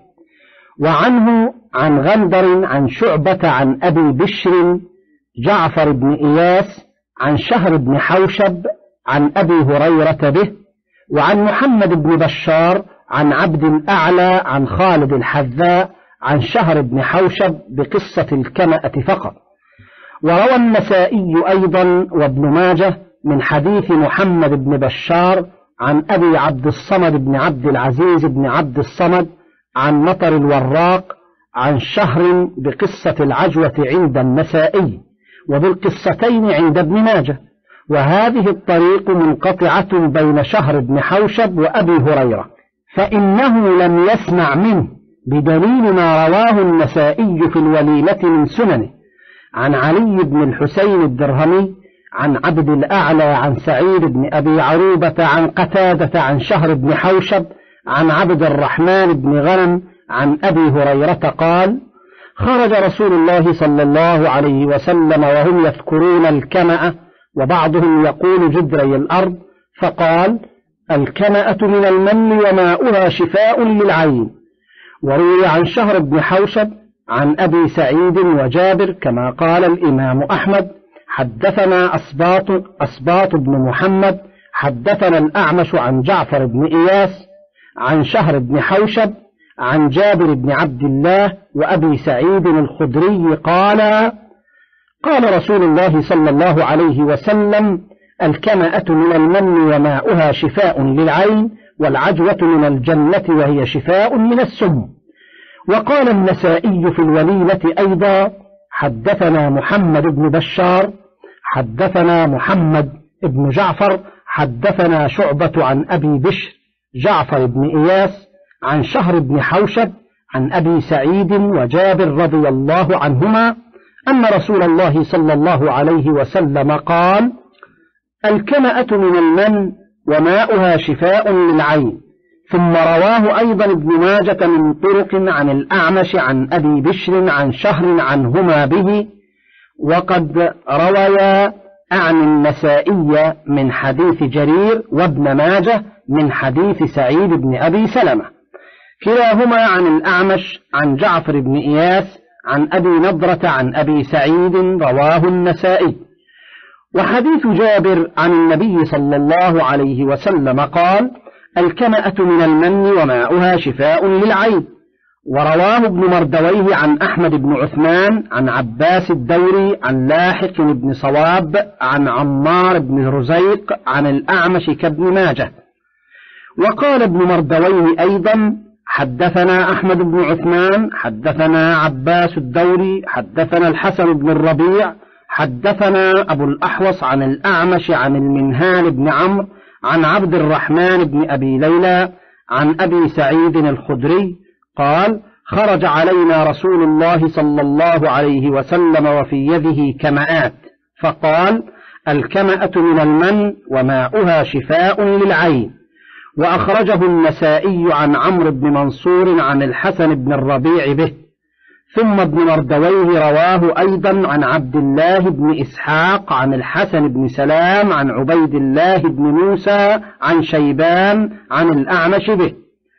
وعنه عن غندر عن شعبة عن أبي بشر جعفر بن إياس عن شهر بن حوشب عن أبي هريرة به، وعن محمد بن بشار عن عبد الأعلى عن خالد الحذاء عن شهر بن حوشب بقصة الكمأة فقط. وروى النسائي أيضا وابن ماجه من حديث محمد بن بشار عن أبي عبد الصمد بن عبد العزيز بن عبد الصمد عن مطر الوراق عن شهر بقصة العجوة عند النسائي، وبالقصتين عند ابن ماجه. وهذه الطريق منقطعة بين شهر بن حوشب وأبي هريرة، فإنه لم يسمع منه بدليل ما رواه النسائي في الوليمة من سننه عن علي بن الحسين الدرهمي عن عبد الأعلى عن سعيد بن أبي عروبة عن قتادة عن شهر بن حوشب عن عبد الرحمن بن غنم عن أبي هريرة قال خرج رسول الله صلى الله عليه وسلم وهم يذكرون الكمأة وبعضهم يقول جدري الأرض، فقال الكمأة من المن وماؤها شفاء للعين. وروي عن شهر بن حوشب عن أبي سعيد وجابر كما قال الإمام أحمد حدثنا أسباط, أسباط بن محمد حدثنا الأعمش عن جعفر بن إياس عن شهر بن حوشب عن جابر بن عبد الله وأبي سعيد الخدري قال قال رسول الله صلى الله عليه وسلم الكمأة من المن وماؤها شفاء للعين والعجوة من الجنة وهي شفاء من السم. وقال النسائي في الوليمة أيضا حدثنا محمد بن بشار حدثنا محمد بن جعفر حدثنا شعبة عن أبي بشر جعفر بن إياس عن شهر بن حوشب عن أبي سعيد وجابر رضي الله عنهما أن رسول الله صلى الله عليه وسلم قال الكمأة من المن وماؤها شفاء للعين. ثم رواه أيضا ابن ماجة من طرق عن الأعمش عن أبي بشر عن شهر عنهما به، وقد رويا عن النسائي من حديث جرير وابن ماجة من حديث سعيد بن أبي سلمة، كلاهما عن الأعمش عن جعفر بن إياس عن أبي نضرة عن أبي سعيد رواه النسائي. وحديث جابر عن النبي صلى الله عليه وسلم قال الكمأة من المن وماؤها شفاء للعين. ورواه ابن مردويه عن أحمد بن عثمان عن عباس الدوري عن لاحق بن صواب عن عمار بن رزيق عن الأعمش كابن ماجه. وقال ابن مردويه أيضا حدثنا أحمد بن عثمان حدثنا عباس الدوري حدثنا الحسن بن الربيع حدثنا أبو الأحوص عن الأعمش عن المنهال بن عمرو عن عبد الرحمن بن أبي ليلى عن أبي سعيد الخدري قال خرج علينا رسول الله صلى الله عليه وسلم وفي يده كمآت، فقال الكمأة من المن وماؤها شفاء للعين. وأخرجه النسائي عن عمرو بن منصور عن الحسن بن الربيع به. ثم ابن مردويه رواه أيضا عن عبد الله بن إسحاق عن الحسن بن سلام عن عبيد الله بن موسى عن شيبان عن الأعمش به.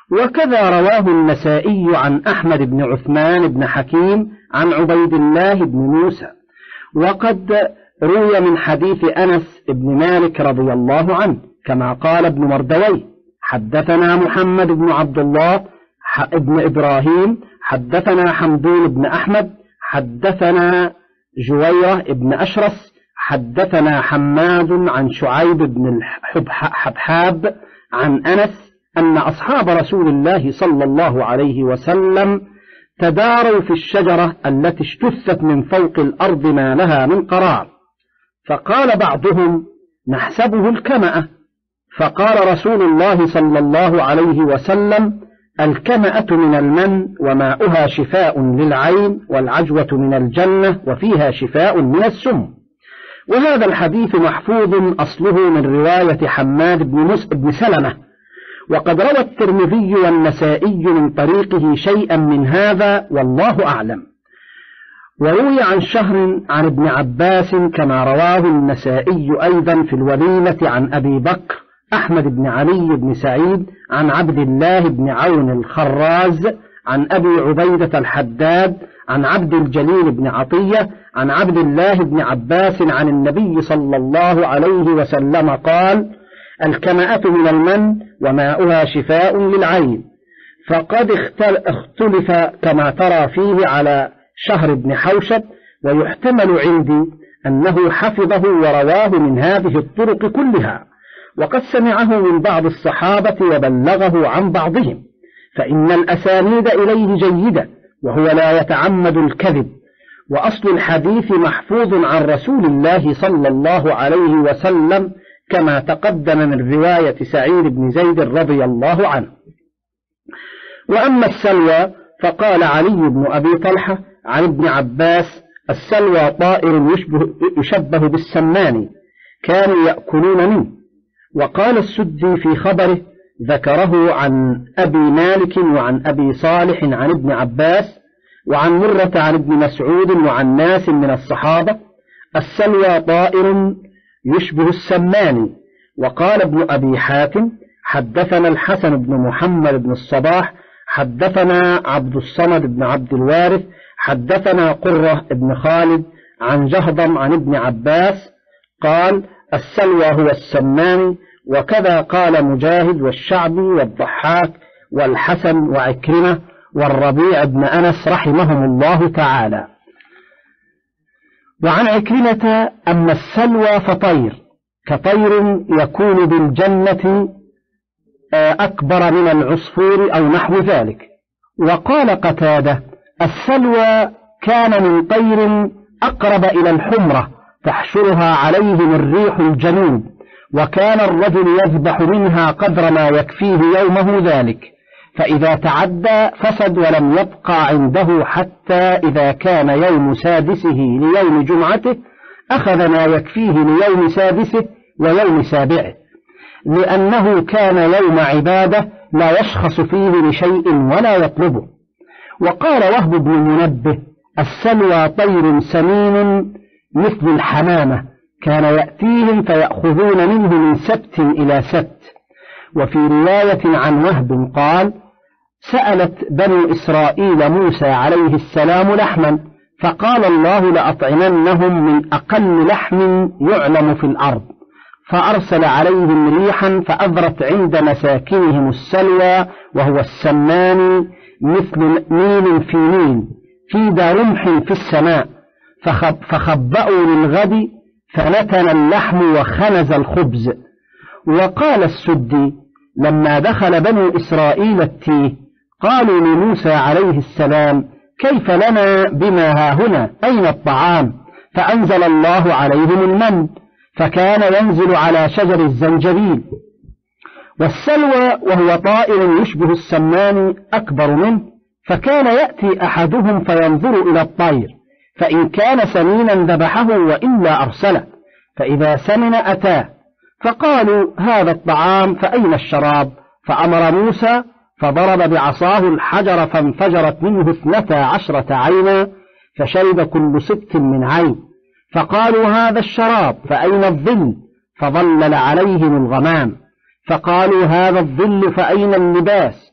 وكذا رواه النسائي عن أحمد بن عثمان بن حكيم عن عبيد الله بن موسى. وقد روي من حديث أنس بن مالك رضي الله عنه كما قال ابن مردويه: حدثنا محمد بن عبد الله ابن إبراهيم حدثنا حمدون بن أحمد حدثنا جويرة بن أشرس حدثنا حماد عن شعيب بن الحبحاب عن أنس أن أصحاب رسول الله صلى الله عليه وسلم تداروا في الشجرة التي اجتثت من فوق الأرض ما لها من قرار، فقال بعضهم: نحسبه الكمأة، فقال رسول الله صلى الله عليه وسلم: الكمأة من المن وماؤها شفاء للعين، والعجوة من الجنة وفيها شفاء من السم. وهذا الحديث محفوظ أصله من رواية حماد بن سلمة، وقد روى الترمذي والنسائي من طريقه شيئا من هذا والله أعلم. وروي عن شهر عن ابن عباس كما رواه النسائي أيضا في الوليمة عن أبي بكر أحمد بن علي بن سعيد عن عبد الله بن عون الخراز عن أبي عبيدة الحداد عن عبد الجليل بن عطية عن عبد الله بن عباس عن النبي صلى الله عليه وسلم قال: الكمأة من المن وماؤها شفاء للعين. فقد اختلف كما ترى فيه على شهر بن حوشب، ويحتمل عندي أنه حفظه ورواه من هذه الطرق كلها، وقد سمعه من بعض الصحابة وبلغه عن بعضهم، فإن الأسانيد إليه جيدة وهو لا يتعمد الكذب. وأصل الحديث محفوظ عن رسول الله صلى الله عليه وسلم كما تقدم من رواية سعيد بن زيد رضي الله عنه. وأما السلوى فقال علي بن أبي طلحة عن ابن عباس: السلوى طائر يشبه, يشبه بالسمان كانوا يأكلون منه. وقال السدي في خبره ذكره عن أبي مالك وعن أبي صالح عن ابن عباس وعن مرة عن ابن مسعود وعن ناس من الصحابة: السلوى طائر يشبه السمان. وقال ابن أبي حاتم: حدثنا الحسن بن محمد بن الصباح حدثنا عبد الصمد بن عبد الوارث حدثنا قرة بن خالد عن جهضم عن ابن عباس قال: السلوى هو السمان. وكذا قال مجاهد والشعبي والضحاك والحسن وعكرمة والربيع بن أنس رحمهم الله تعالى. وعن عكرمة: أما السلوى فطير كطير يكون بالجنة أكبر من العصفور أو نحو ذلك. وقال قتادة: السلوى كان من طير أقرب إلى الحمرة تحشرها عليهم الريح الجنوب، وكان الرجل يذبح منها قدر ما يكفيه يومه ذلك، فإذا تعدى فسد ولم يبقى عنده حتى إذا كان يوم سادسه ليوم جمعته أخذ ما يكفيه ليوم سادسه ويوم سابعه، لأنه كان يوم عبادة لا يشخص فيه لشيء ولا يطلبه. وقال وهب بن منبه: السلوى طير سمين مثل الحمامة كان يأتيهم فيأخذون منه من سبت إلى سبت. وفي رواية عن وهب قال: سألت بنو إسرائيل موسى عليه السلام لحما، فقال الله: لأطعمنهم من أقل لحم يعلم في الأرض، فأرسل عليهم ريحا فأذرت عند مساكنهم السلوى وهو السمان مثل ميل في ميل في ذا رمح في السماء، فخب فخبأوا للغد فنتن اللحم وخنز الخبز. وقال السدي: لما دخل بنو إسرائيل التيه قالوا لموسى عليه السلام: كيف لنا بما هاهنا؟ أين الطعام؟ فأنزل الله عليهم المن، فكان ينزل على شجر الزنجبيل. والسلوى وهو طائر يشبه السمان أكبر منه، فكان يأتي أحدهم فينظر إلى الطير، فإن كان سمينا ذبحه وإلا أرسله، فإذا سمن أتاه، فقالوا: هذا الطعام فأين الشراب؟ فأمر موسى فضرب بعصاه الحجر فانفجرت منه اثنتا عشرة عينا، فشرب كل ست من عين. فقالوا: هذا الشراب فأين الظل؟ فظلل عليهم الغمام. فقالوا: هذا الظل فأين اللباس؟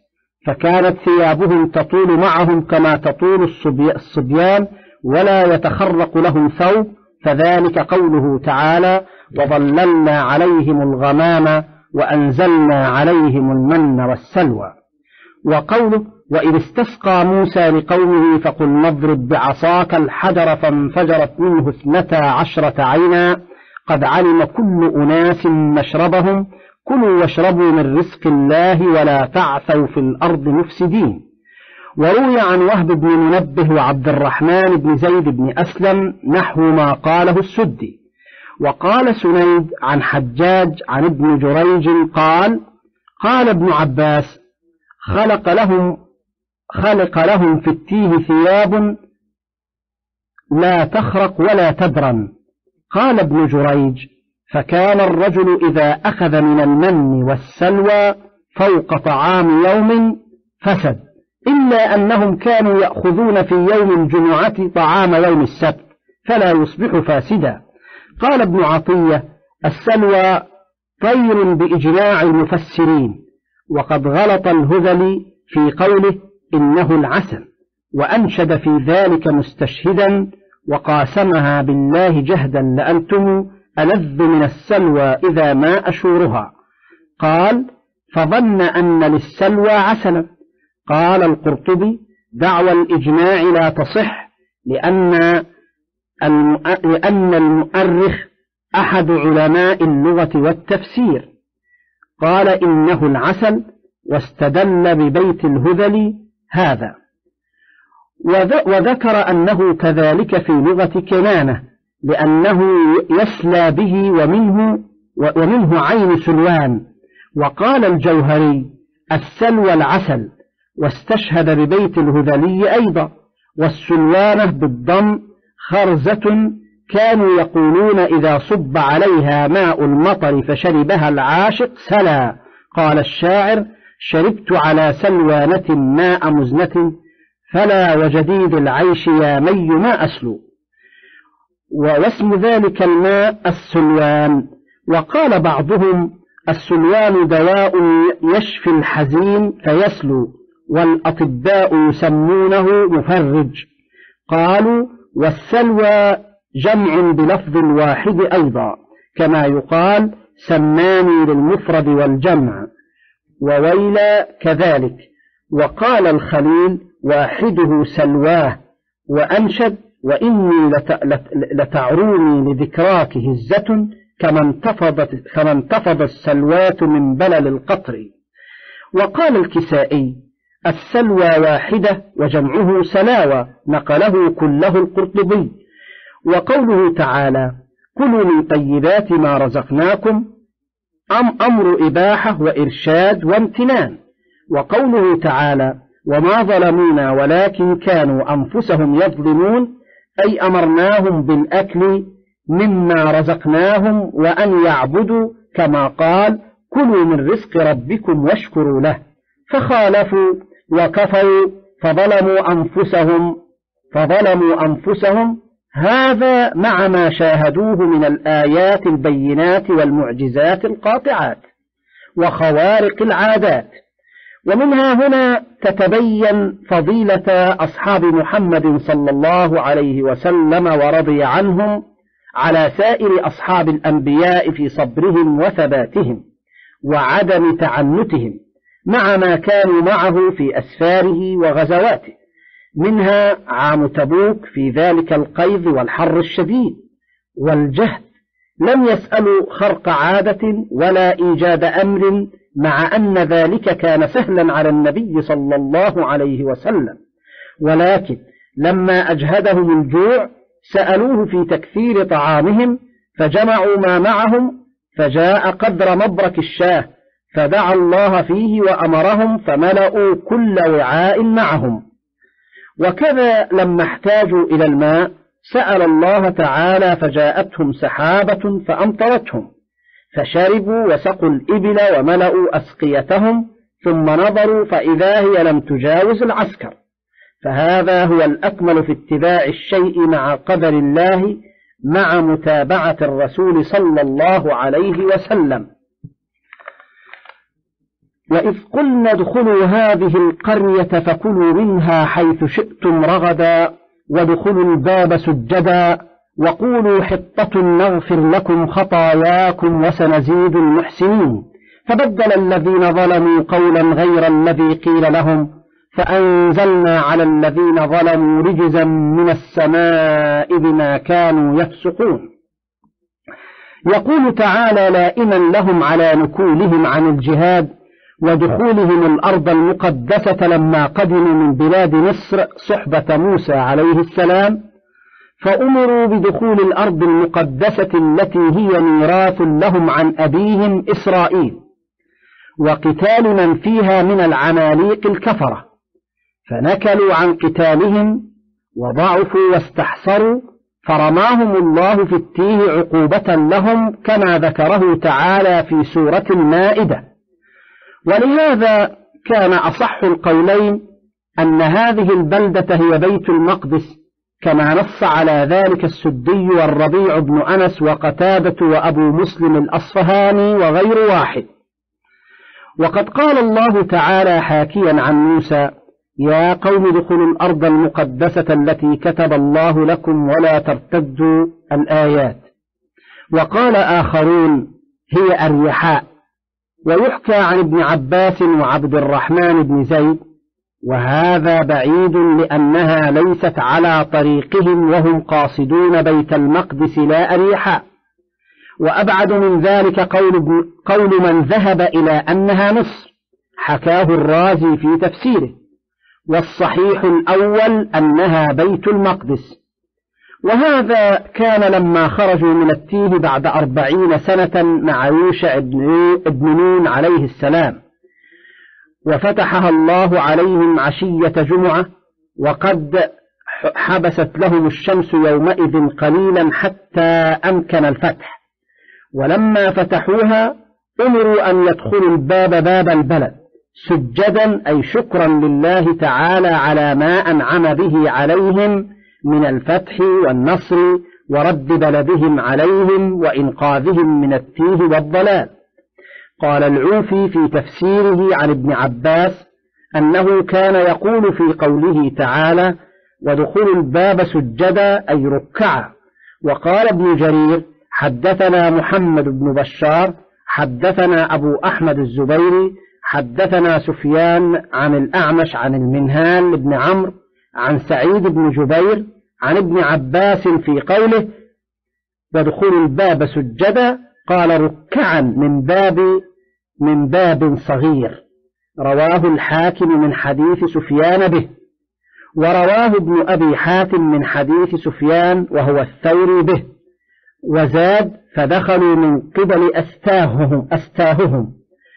فكانت ثيابهم تطول معهم كما تطول الصبيان ولا يتخرق لهم ثوب، فذلك قوله تعالى: وظللنا عليهم الغمام وأنزلنا عليهم المن والسلوى. وقوله: وإذ استسقى موسى لقومه فقل اضرب بعصاك الحجر فانفجرت منه اثنتا عشرة عينا قد علم كل أناس مشربهم كلوا واشربوا من رزق الله ولا تعثوا في الأرض مفسدين. وروي عن وهب بن منبه وعبد الرحمن بن زيد بن أسلم نحو ما قاله السدي. وقال سنيد عن حجاج عن ابن جريج قال: قال ابن عباس: خلق لهم خلق لهم في التيه ثياب لا تخرق ولا تبرن. قال ابن جريج: فكان الرجل إذا أخذ من المن والسلوى فوق طعام يوم فسد، إلا أنهم كانوا يأخذون في يوم الجمعة طعام يوم السبت فلا يصبح فاسدا. قال ابن عطية: السلوى طير بإجماع المفسرين، وقد غلط الهذلي في قوله إنه العسل، وأنشد في ذلك مستشهدا وقاسمها بالله جهدا لأنتم ألذ من السلوى إذا ما أشورها. قال: فظن أن للسلوى عسلا. قال القرطبي: دعوى الإجماع لا تصح لأن لأن المؤرخ أحد علماء اللغة والتفسير. قال: إنه العسل، واستدل ببيت الهذلي هذا. وذكر أنه كذلك في لغة كنانة لأنه يسلى به ومنه, ومنه عين سلوان. وقال الجوهري: السلوى العسل، واستشهد ببيت الهذلي أيضا. والسلوانة بالضم خرزة كانوا يقولون إذا صب عليها ماء المطر فشربها العاشق سلا. قال الشاعر: شربت على سلوانة ماء مزنة فلا وجديد العيش يا مي ما أسلو. واسم ذلك الماء السلوان. وقال بعضهم: السلوان دواء يشفي الحزين فيسلو، والأطباء يسمونه مفرج. قالوا: والسلوى جمع بلفظ واحد أيضا، كما يقال سماني للمفرد والجمع، وويلا كذلك. وقال الخليل: واحده سلواه. وأنشد: وإني لتعروني لذكراك هزة كما انتفضت, كما انتفض السلوات من بلل القطر. وقال الكسائي: السلوى واحدة وجمعه سلاوى، نقله كله القرطبي. وقوله تعالى: كلوا من طيبات ما رزقناكم أم أمر إباحة وإرشاد وامتنان. وقوله تعالى: وما ظلمونا ولكن كانوا أنفسهم يظلمون، أي أمرناهم بالأكل مما رزقناهم وأن يعبدوا، كما قال: كلوا من رزق ربكم واشكروا له. فخالفوا وكفروا فظلموا أنفسهم فظلموا أنفسهم هذا مع ما شاهدوه من الآيات البينات والمعجزات القاطعات وخوارق العادات. ومنها هنا تتبين فضيلة أصحاب محمد صلى الله عليه وسلم ورضي عنهم على سائر أصحاب الأنبياء في صبرهم وثباتهم وعدم تعنتهم مع ما كانوا معه في أسفاره وغزواته، منها عام تبوك في ذلك القيظ والحر الشديد والجهد، لم يسألوا خرق عادة ولا إيجاد أمر، مع أن ذلك كان سهلا على النبي صلى الله عليه وسلم، ولكن لما أجهدهم الجوع سألوه في تكثير طعامهم فجمعوا ما معهم، فجاء قدر مبرك الشاه فدعا الله فيه وأمرهم فملأوا كل وعاء معهم. وكذا لما احتاجوا إلى الماء سأل الله تعالى فجاءتهم سحابة فأمطرتهم، فشربوا وسقوا الإبل وملأوا أسقيتهم، ثم نظروا فإذا هي لم تجاوز العسكر. فهذا هو الأكمل في اتباع الشيء مع قدر الله مع متابعة الرسول صلى الله عليه وسلم. وإذ قلنا ادخلوا هذه القرية فكلوا منها حيث شئتم رغدا وادخلوا الباب سجدا وقولوا حطة نغفر لكم خطاياكم وسنزيد المحسنين فبدل الذين ظلموا قولا غير الذي قيل لهم فأنزلنا على الذين ظلموا رجزا من السماء بما كانوا يفسقون. يقول تعالى لائما لهم على نكولهم عن الجهاد ودخولهم الأرض المقدسة لما قدموا من بلاد مصر صحبة موسى عليه السلام، فأمروا بدخول الأرض المقدسة التي هي ميراث لهم عن أبيهم إسرائيل، وقتال من فيها من العماليق الكفرة، فنكلوا عن قتالهم وضعفوا واستحصروا، فرماهم الله في التيه عقوبة لهم كما ذكره تعالى في سورة المائدة. ولهذا كان أصح القولين أن هذه البلدة هي بيت المقدس، كما نص على ذلك السدي والربيع بن أنس وقتادة وأبو مسلم الأصفهاني وغير واحد. وقد قال الله تعالى حاكيا عن موسى يا قوم ادخلوا الأرض المقدسة التي كتب الله لكم ولا ترتدوا الآيات. وقال آخرون هي الريحاء. ويحكى عن ابن عباس وعبد الرحمن بن زيد وهذا بعيد لأنها ليست على طريقهم وهم قاصدون بيت المقدس لا أريحاء. وأبعد من ذلك قول, قول من ذهب إلى أنها مصر، حكاه الرازي في تفسيره، والصحيح الأول أنها بيت المقدس. وهذا كان لما خرجوا من التيه بعد أربعين سنة مع يوشع بن نون عليه السلام، وفتحها الله عليهم عشية جمعة، وقد حبست لهم الشمس يومئذ قليلا حتى أمكن الفتح. ولما فتحوها أمروا أن يدخلوا الباب باب البلد سجدا، أي شكرا لله تعالى على ما أنعم به عليهم من الفتح والنصر ورد بلدهم عليهم وإنقاذهم من التيه والضلال. قال العوفي في تفسيره عن ابن عباس أنه كان يقول في قوله تعالى ودخلوا الباب سجدا أي ركعا. وقال ابن جرير حدثنا محمد بن بشار حدثنا أبو أحمد الزبيري حدثنا سفيان عن الأعمش عن المنهال بن عمرو عن سعيد بن جبير عن ابن عباس في قوله ودخلوا الباب سجدا قال ركعا من باب من باب صغير. رواه الحاكم من حديث سفيان به، ورواه ابن أبي حاتم من حديث سفيان وهو الثوري به، وزاد فدخلوا من قبل أستاههم, أستاههم.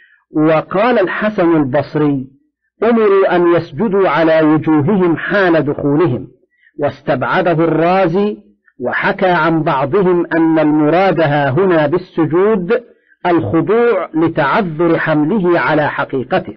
وقال الحسن البصري أمروا أن يسجدوا على وجوههم حال دخولهم، واستبعده الرازي، وحكى عن بعضهم أن المراد ها هنا بالسجود الخضوع لتعذر حمله على حقيقته.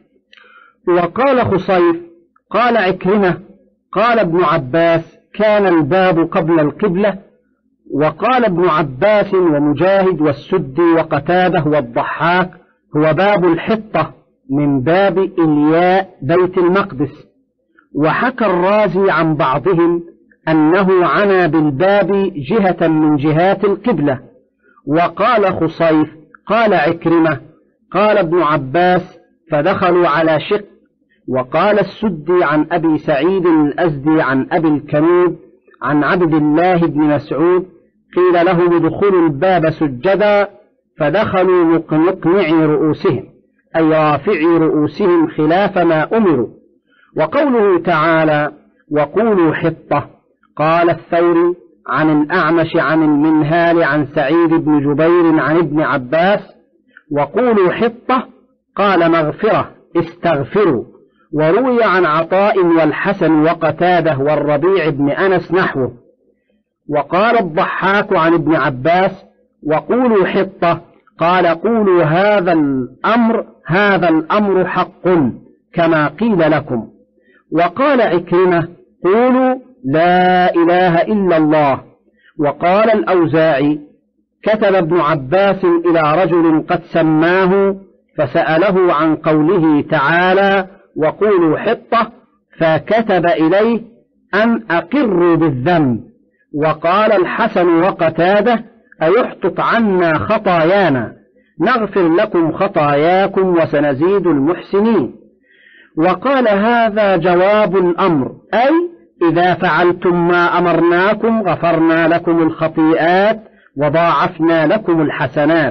وقال خصيف قال عكرمة قال ابن عباس كان الباب قبل القبلة. وقال ابن عباس ومجاهد والسدي وقتاده والضحاك هو باب الحطة من باب إلياء بيت المقدس. وحكى الرازي عن بعضهم أنه عنى بالباب جهة من جهات القبلة. وقال خصيف قال عكرمة قال ابن عباس فدخلوا على شق. وقال السدي عن أبي سعيد الأزدي عن أبي الكنود عن عبد الله بن مسعود قيل لهم ادخلوا الباب سجدا فدخلوا مقنعي رؤوسهم، أي رافعي رؤوسهم خلاف ما أمروا. وقوله تعالى وقولوا حطة قال الثوري عن الأعمش عن المنهال عن سعيد بن جبير عن ابن عباس وقولوا حطة قال مغفرة استغفروا. وروي عن عطاء والحسن وقتاده والربيع بن أنس نحوه. وقال الضحاك عن ابن عباس وقولوا حطة قال قولوا هذا الأمر هذا الأمر حق كما قيل لكم. وقال عكرمة قولوا لا إله إلا الله. وقال الأوزاعي كتب ابن عباس إلى رجل قد سماه فسأله عن قوله تعالى وقولوا حطة، فكتب إليه أن أقروا بالذنب. وقال الحسن وقتادة أيحطط عنا خطايانا نغفر لكم خطاياكم وسنزيد المحسنين. وقال هذا جواب الأمر، أي إذا فعلتم ما أمرناكم غفرنا لكم الخطيئات وضاعفنا لكم الحسنات.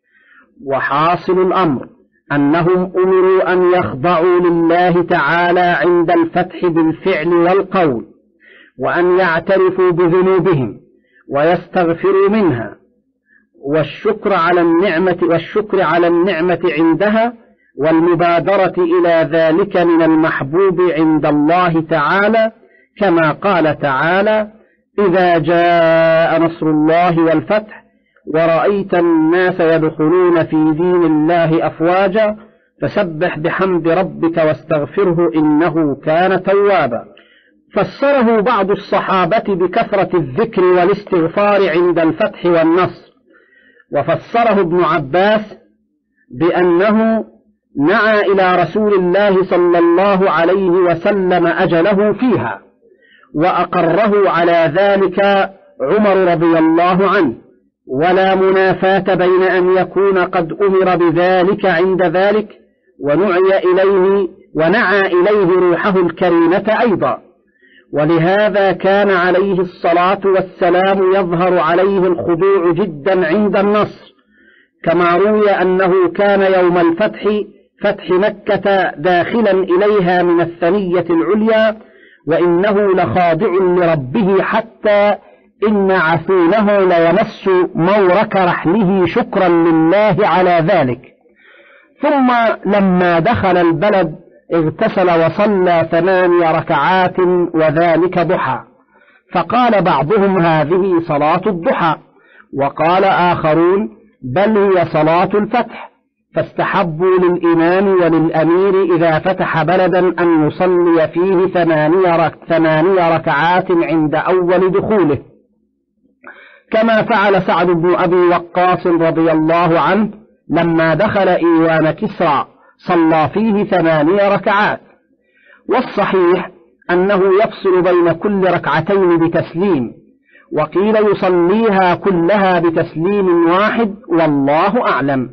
وحاصل الأمر أنهم أمروا أن يخضعوا لله تعالى عند الفتح بالفعل والقول، وأن يعترفوا بذنوبهم ويستغفروا منها، والشكر على النعمة والشكر على النعمة عندها، والمبادرة إلى ذلك من المحبوب عند الله تعالى، كما قال تعالى إذا جاء نصر الله والفتح ورأيت الناس يدخلون في دين الله أفواجا فسبح بحمد ربك واستغفره إنه كان توابا. فسره بعض الصحابة بكثرة الذكر والاستغفار عند الفتح والنصر، وفسره ابن عباس بأنه نعى إلى رسول الله صلى الله عليه وسلم أجله فيها، وأقره على ذلك عمر رضي الله عنه، ولا منافاة بين أن يكون قد أمر بذلك عند ذلك ونعي إليه ونعى إليه روحه الكريمة أيضا. ولهذا كان عليه الصلاة والسلام يظهر عليه الخضوع جدا عند النصر، كما روي أنه كان يوم الفتح فتح مكة داخلا إليها من الثنية العليا وإنه لخاضع لربه حتى إن عثونه ليمس مورك رحله شكرا لله على ذلك. ثم لما دخل البلد اغتسل وصلى ثماني ركعات وذلك ضحى، فقال بعضهم هذه صلاة الضحى، وقال آخرون بل هي صلاة الفتح، فاستحبوا للإمام وللأمير إذا فتح بلدا أن يصلي فيه ثماني ركعات عند أول دخوله، كما فعل سعد بن أبي وقاص رضي الله عنه لما دخل إيوان كسرى صلى فيه ثماني ركعات. والصحيح أنه يفصل بين كل ركعتين بتسليم، وقيل يصليها كلها بتسليم واحد والله أعلم.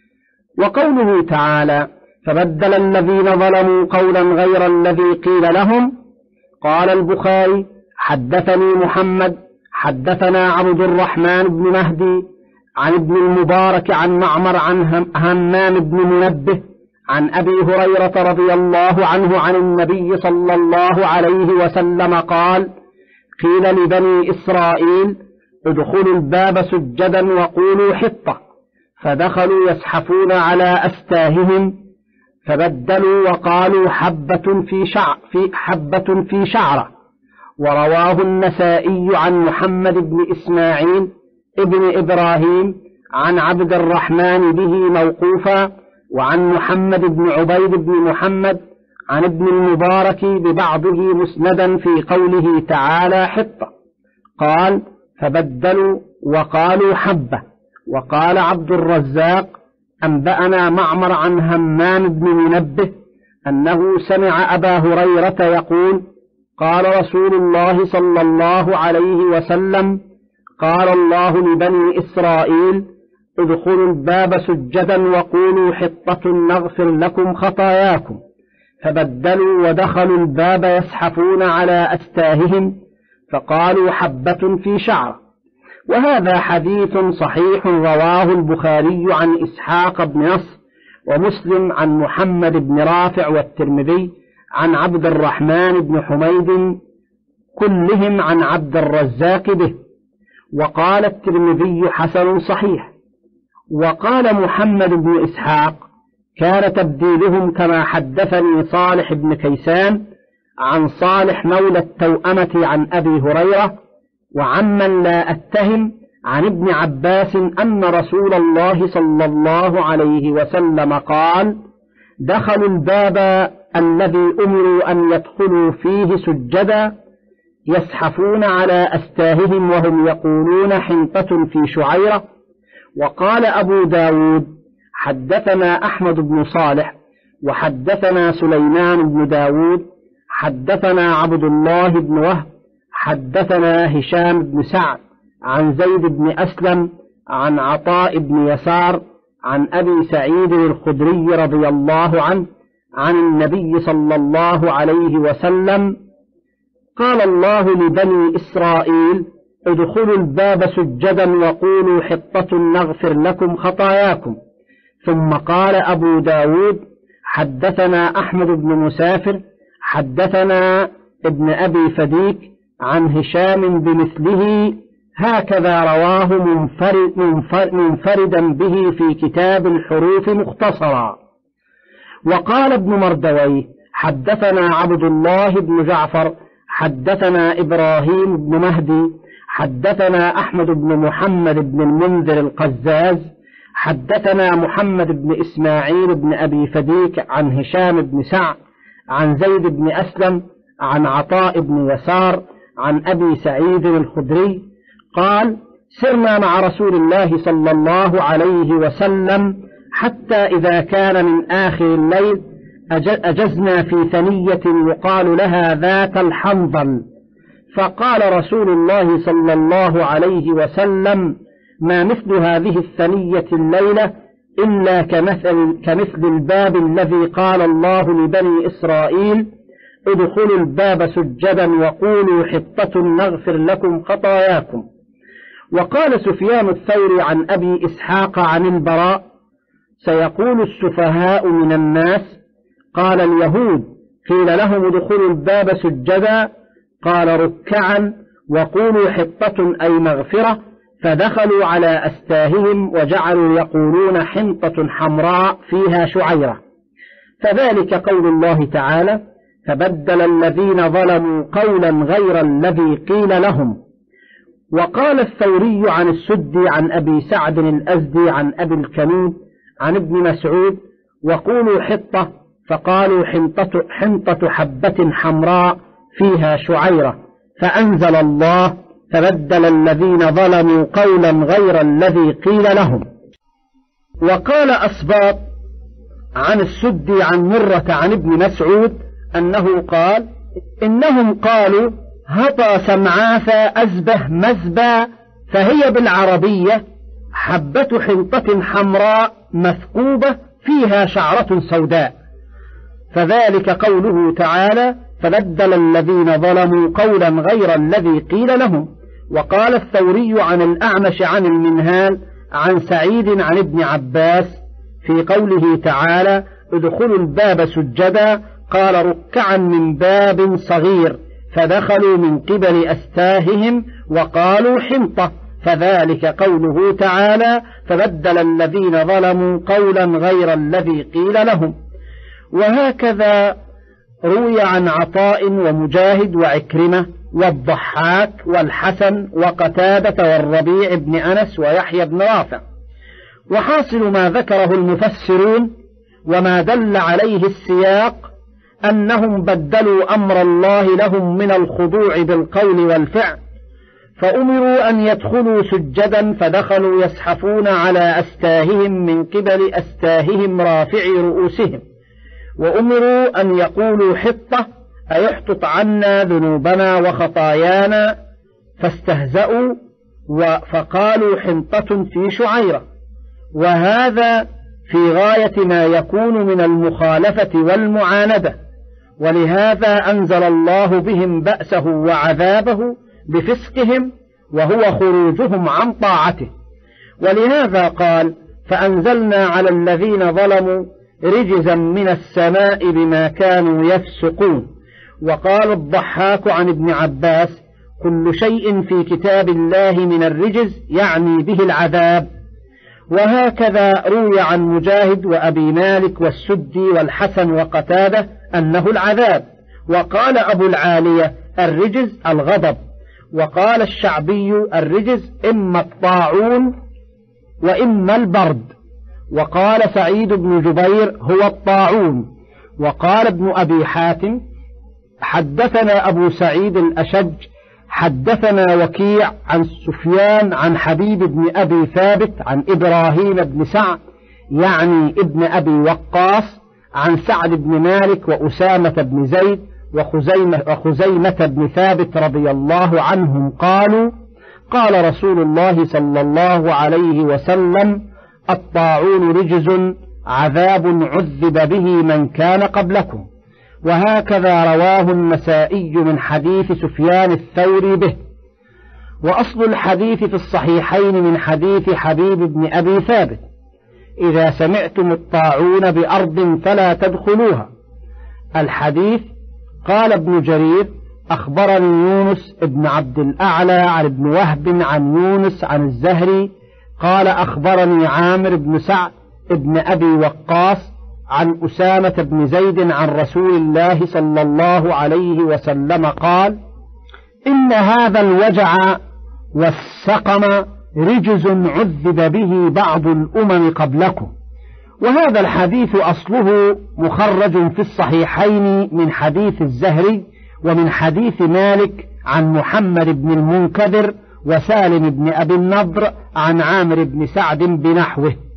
وقوله تعالى فبدل الذين ظلموا قولا غير الذي قيل لهم. قال البخاري حدثني محمد حدثنا عبد الرحمن بن مهدي عن ابن المبارك عن معمر عن همام بن منبه عن أبي هريرة رضي الله عنه عن النبي صلى الله عليه وسلم قال قيل لبني إسرائيل ادخلوا الباب سجدا وقولوا حطة، فدخلوا يزحفون على أستاههم، فبدلوا وقالوا حبة في شعر في حبة في شعرة. ورواه النسائي عن محمد بن إسماعيل ابن إبراهيم عن عبد الرحمن به موقوفا، وعن محمد بن عبيد بن محمد عن ابن المبارك ببعضه مسندا في قوله تعالى حطة. قال فبدلوا وقالوا حبة. وقال عبد الرزاق أنبأنا معمر عن همام بن منبه أنه سمع أبا هريرة يقول قال رسول الله صلى الله عليه وسلم قال الله لبني إسرائيل ادخلوا الباب سجدا وقولوا حطة نغفر لكم خطاياكم، فبدلوا ودخلوا الباب يزحفون على أستاههم، فقالوا حبة في شعر. وهذا حديث صحيح رواه البخاري عن إسحاق بن نصر ومسلم عن محمد بن رافع والترمذي عن عبد الرحمن بن حميد كلهم عن عبد الرزاق به. وقال الترمذي حسن صحيح. وقال محمد بن إسحاق كان تبديلهم كما حدثني صالح بن كيسان عن صالح مولى التوأمة عن أبي هريرة وعمن لا أتهم عن ابن عباس أن رسول الله صلى الله عليه وسلم قال دخلوا الباب الذي أمروا أن يدخلوا فيه سجدا يزحفون على أستاههم وهم يقولون حنطة في شعيرة. وقال أبو داود حدثنا أحمد بن صالح وحدثنا سليمان بن داود حدثنا عبد الله بن وهب حدثنا هشام بن سعد عن زيد بن أسلم عن عطاء بن يسار عن أبي سعيد الخدري رضي الله عنه عن النبي صلى الله عليه وسلم قال الله لبني إسرائيل ادخلوا الباب سجدا وقولوا حطة نغفر لكم خطاياكم. ثم قال أبو داود حدثنا أحمد بن مسافر حدثنا ابن أبي فديك عن هشام بمثله هكذا رواه منفرد منفرد منفردا به في كتاب الحروف مختصرا. وقال ابن مردويه حدثنا عبد الله بن جعفر حدثنا إبراهيم بن مهدي حدثنا أحمد بن محمد بن المنذر القزاز حدثنا محمد بن إسماعيل بن أبي فديك عن هشام بن سعد عن زيد بن أسلم عن عطاء بن يسار عن أبي سعيد الخدري قال سرنا مع رسول الله صلى الله عليه وسلم حتى إذا كان من آخر الليل أجزنا في ثنية يقال لها ذات الحنظل، فقال رسول الله صلى الله عليه وسلم ما مثل هذه الثنية الليلة إلا كمثل, كمثل الباب الذي قال الله لبني إسرائيل ادخلوا الباب سجدا وقولوا حطة نغفر لكم خطاياكم. وقال سفيان الثوري عن أبي إسحاق عن البراء سيقول السفهاء من الناس قال اليهود قيل لهم ادخلوا الباب سجدا قال ركعا وقولوا حطة أي مغفرة، فدخلوا على أستاههم وجعلوا يقولون حنطة حمراء فيها شعيرة، فذلك قول الله تعالى فبدل الذين ظلموا قولا غير الذي قيل لهم. وقال الثوري عن السدي عن أبي سعد الأزدي عن أبي الكنود عن ابن مسعود وقولوا حطة فقالوا حنطة, حنطة حبة حمراء فيها شعيرة، فأنزل الله فبدل الذين ظلموا قولا غير الذي قيل لهم. وقال أسباط عن السدي عن مرة عن ابن مسعود أنه قال إنهم قالوا هطى سمعاث أزبه مزبا، فهي بالعربية حبة حنطة حمراء مثقوبة فيها شعرة سوداء، فذلك قوله تعالى فبدل الذين ظلموا قولا غير الذي قيل لهم. وقال الثوري عن الأعمش عن المنهال عن سعيد عن ابن عباس في قوله تعالى ادخلوا الباب سجدا قال ركعا من باب صغير، فدخلوا من قبل أستاههم وقالوا حنطة، فذلك قوله تعالى فبدل الذين ظلموا قولا غير الذي قيل لهم. وهكذا روي عن عطاء ومجاهد وعكرمة والضحاك والحسن وقتادة والربيع بن أنس ويحيى بن رافع. وحاصل ما ذكره المفسرون وما دل عليه السياق أنهم بدلوا أمر الله لهم من الخضوع بالقول والفعل، فأمروا أن يدخلوا سجدا فدخلوا يزحفون على أستاههم من قبل أستاههم رافعي رؤوسهم، وأمروا أن يقولوا حطة أيحطط عنا ذنوبنا وخطايانا، فاستهزأوا فقالوا حنطة في شعيرة. وهذا في غاية ما يكون من المخالفة والمعاندة، ولهذا أنزل الله بهم بأسه وعذابه بفسقهم وهو خروجهم عن طاعته. ولهذا قال فأنزلنا على الذين ظلموا رجزا من السماء بما كانوا يفسقون. وقال الضحاك عن ابن عباس كل شيء في كتاب الله من الرجز يعني به العذاب. وهكذا روي عن مجاهد وأبي مالك والسدي والحسن وقتادة أنه العذاب. وقال أبو العالية الرجز الغضب. وقال الشعبي الرجز إما الطاعون وإما البرد. وقال سعيد بن جبير هو الطاعون. وقال ابن أبي حاتم حدثنا أبو سعيد الأشج حدثنا وكيع عن سفيان عن حبيب بن أبي ثابت عن إبراهيم بن سعد يعني ابن أبي وقاص عن سعد بن مالك وأسامة بن زيد وخزيمة, وخزيمة بن ثابت رضي الله عنهم قالوا قال رسول الله صلى الله عليه وسلم الطاعون رجز عذاب عذب به من كان قبلكم. وهكذا رواه النسائي من حديث سفيان الثوري به. وأصل الحديث في الصحيحين من حديث حبيب بن أبي ثابت إذا سمعتم الطاعون بأرض فلا تدخلوها. الحديث قال ابن جرير أخبرني يونس ابن عبد الأعلى عن ابن وهب عن يونس عن الزهري قال أخبرني عامر بن سعد ابن أبي وقاص عن أسامة بن زيد عن رسول الله صلى الله عليه وسلم قال إن هذا الوجع والسقم رجز عذب به بعض الأمم قبلكم. وهذا الحديث أصله مخرج في الصحيحين من حديث الزهري ومن حديث مالك عن محمد بن المنكدر وسالم بن أبي النضر عن عامر بن سعد بنحوه.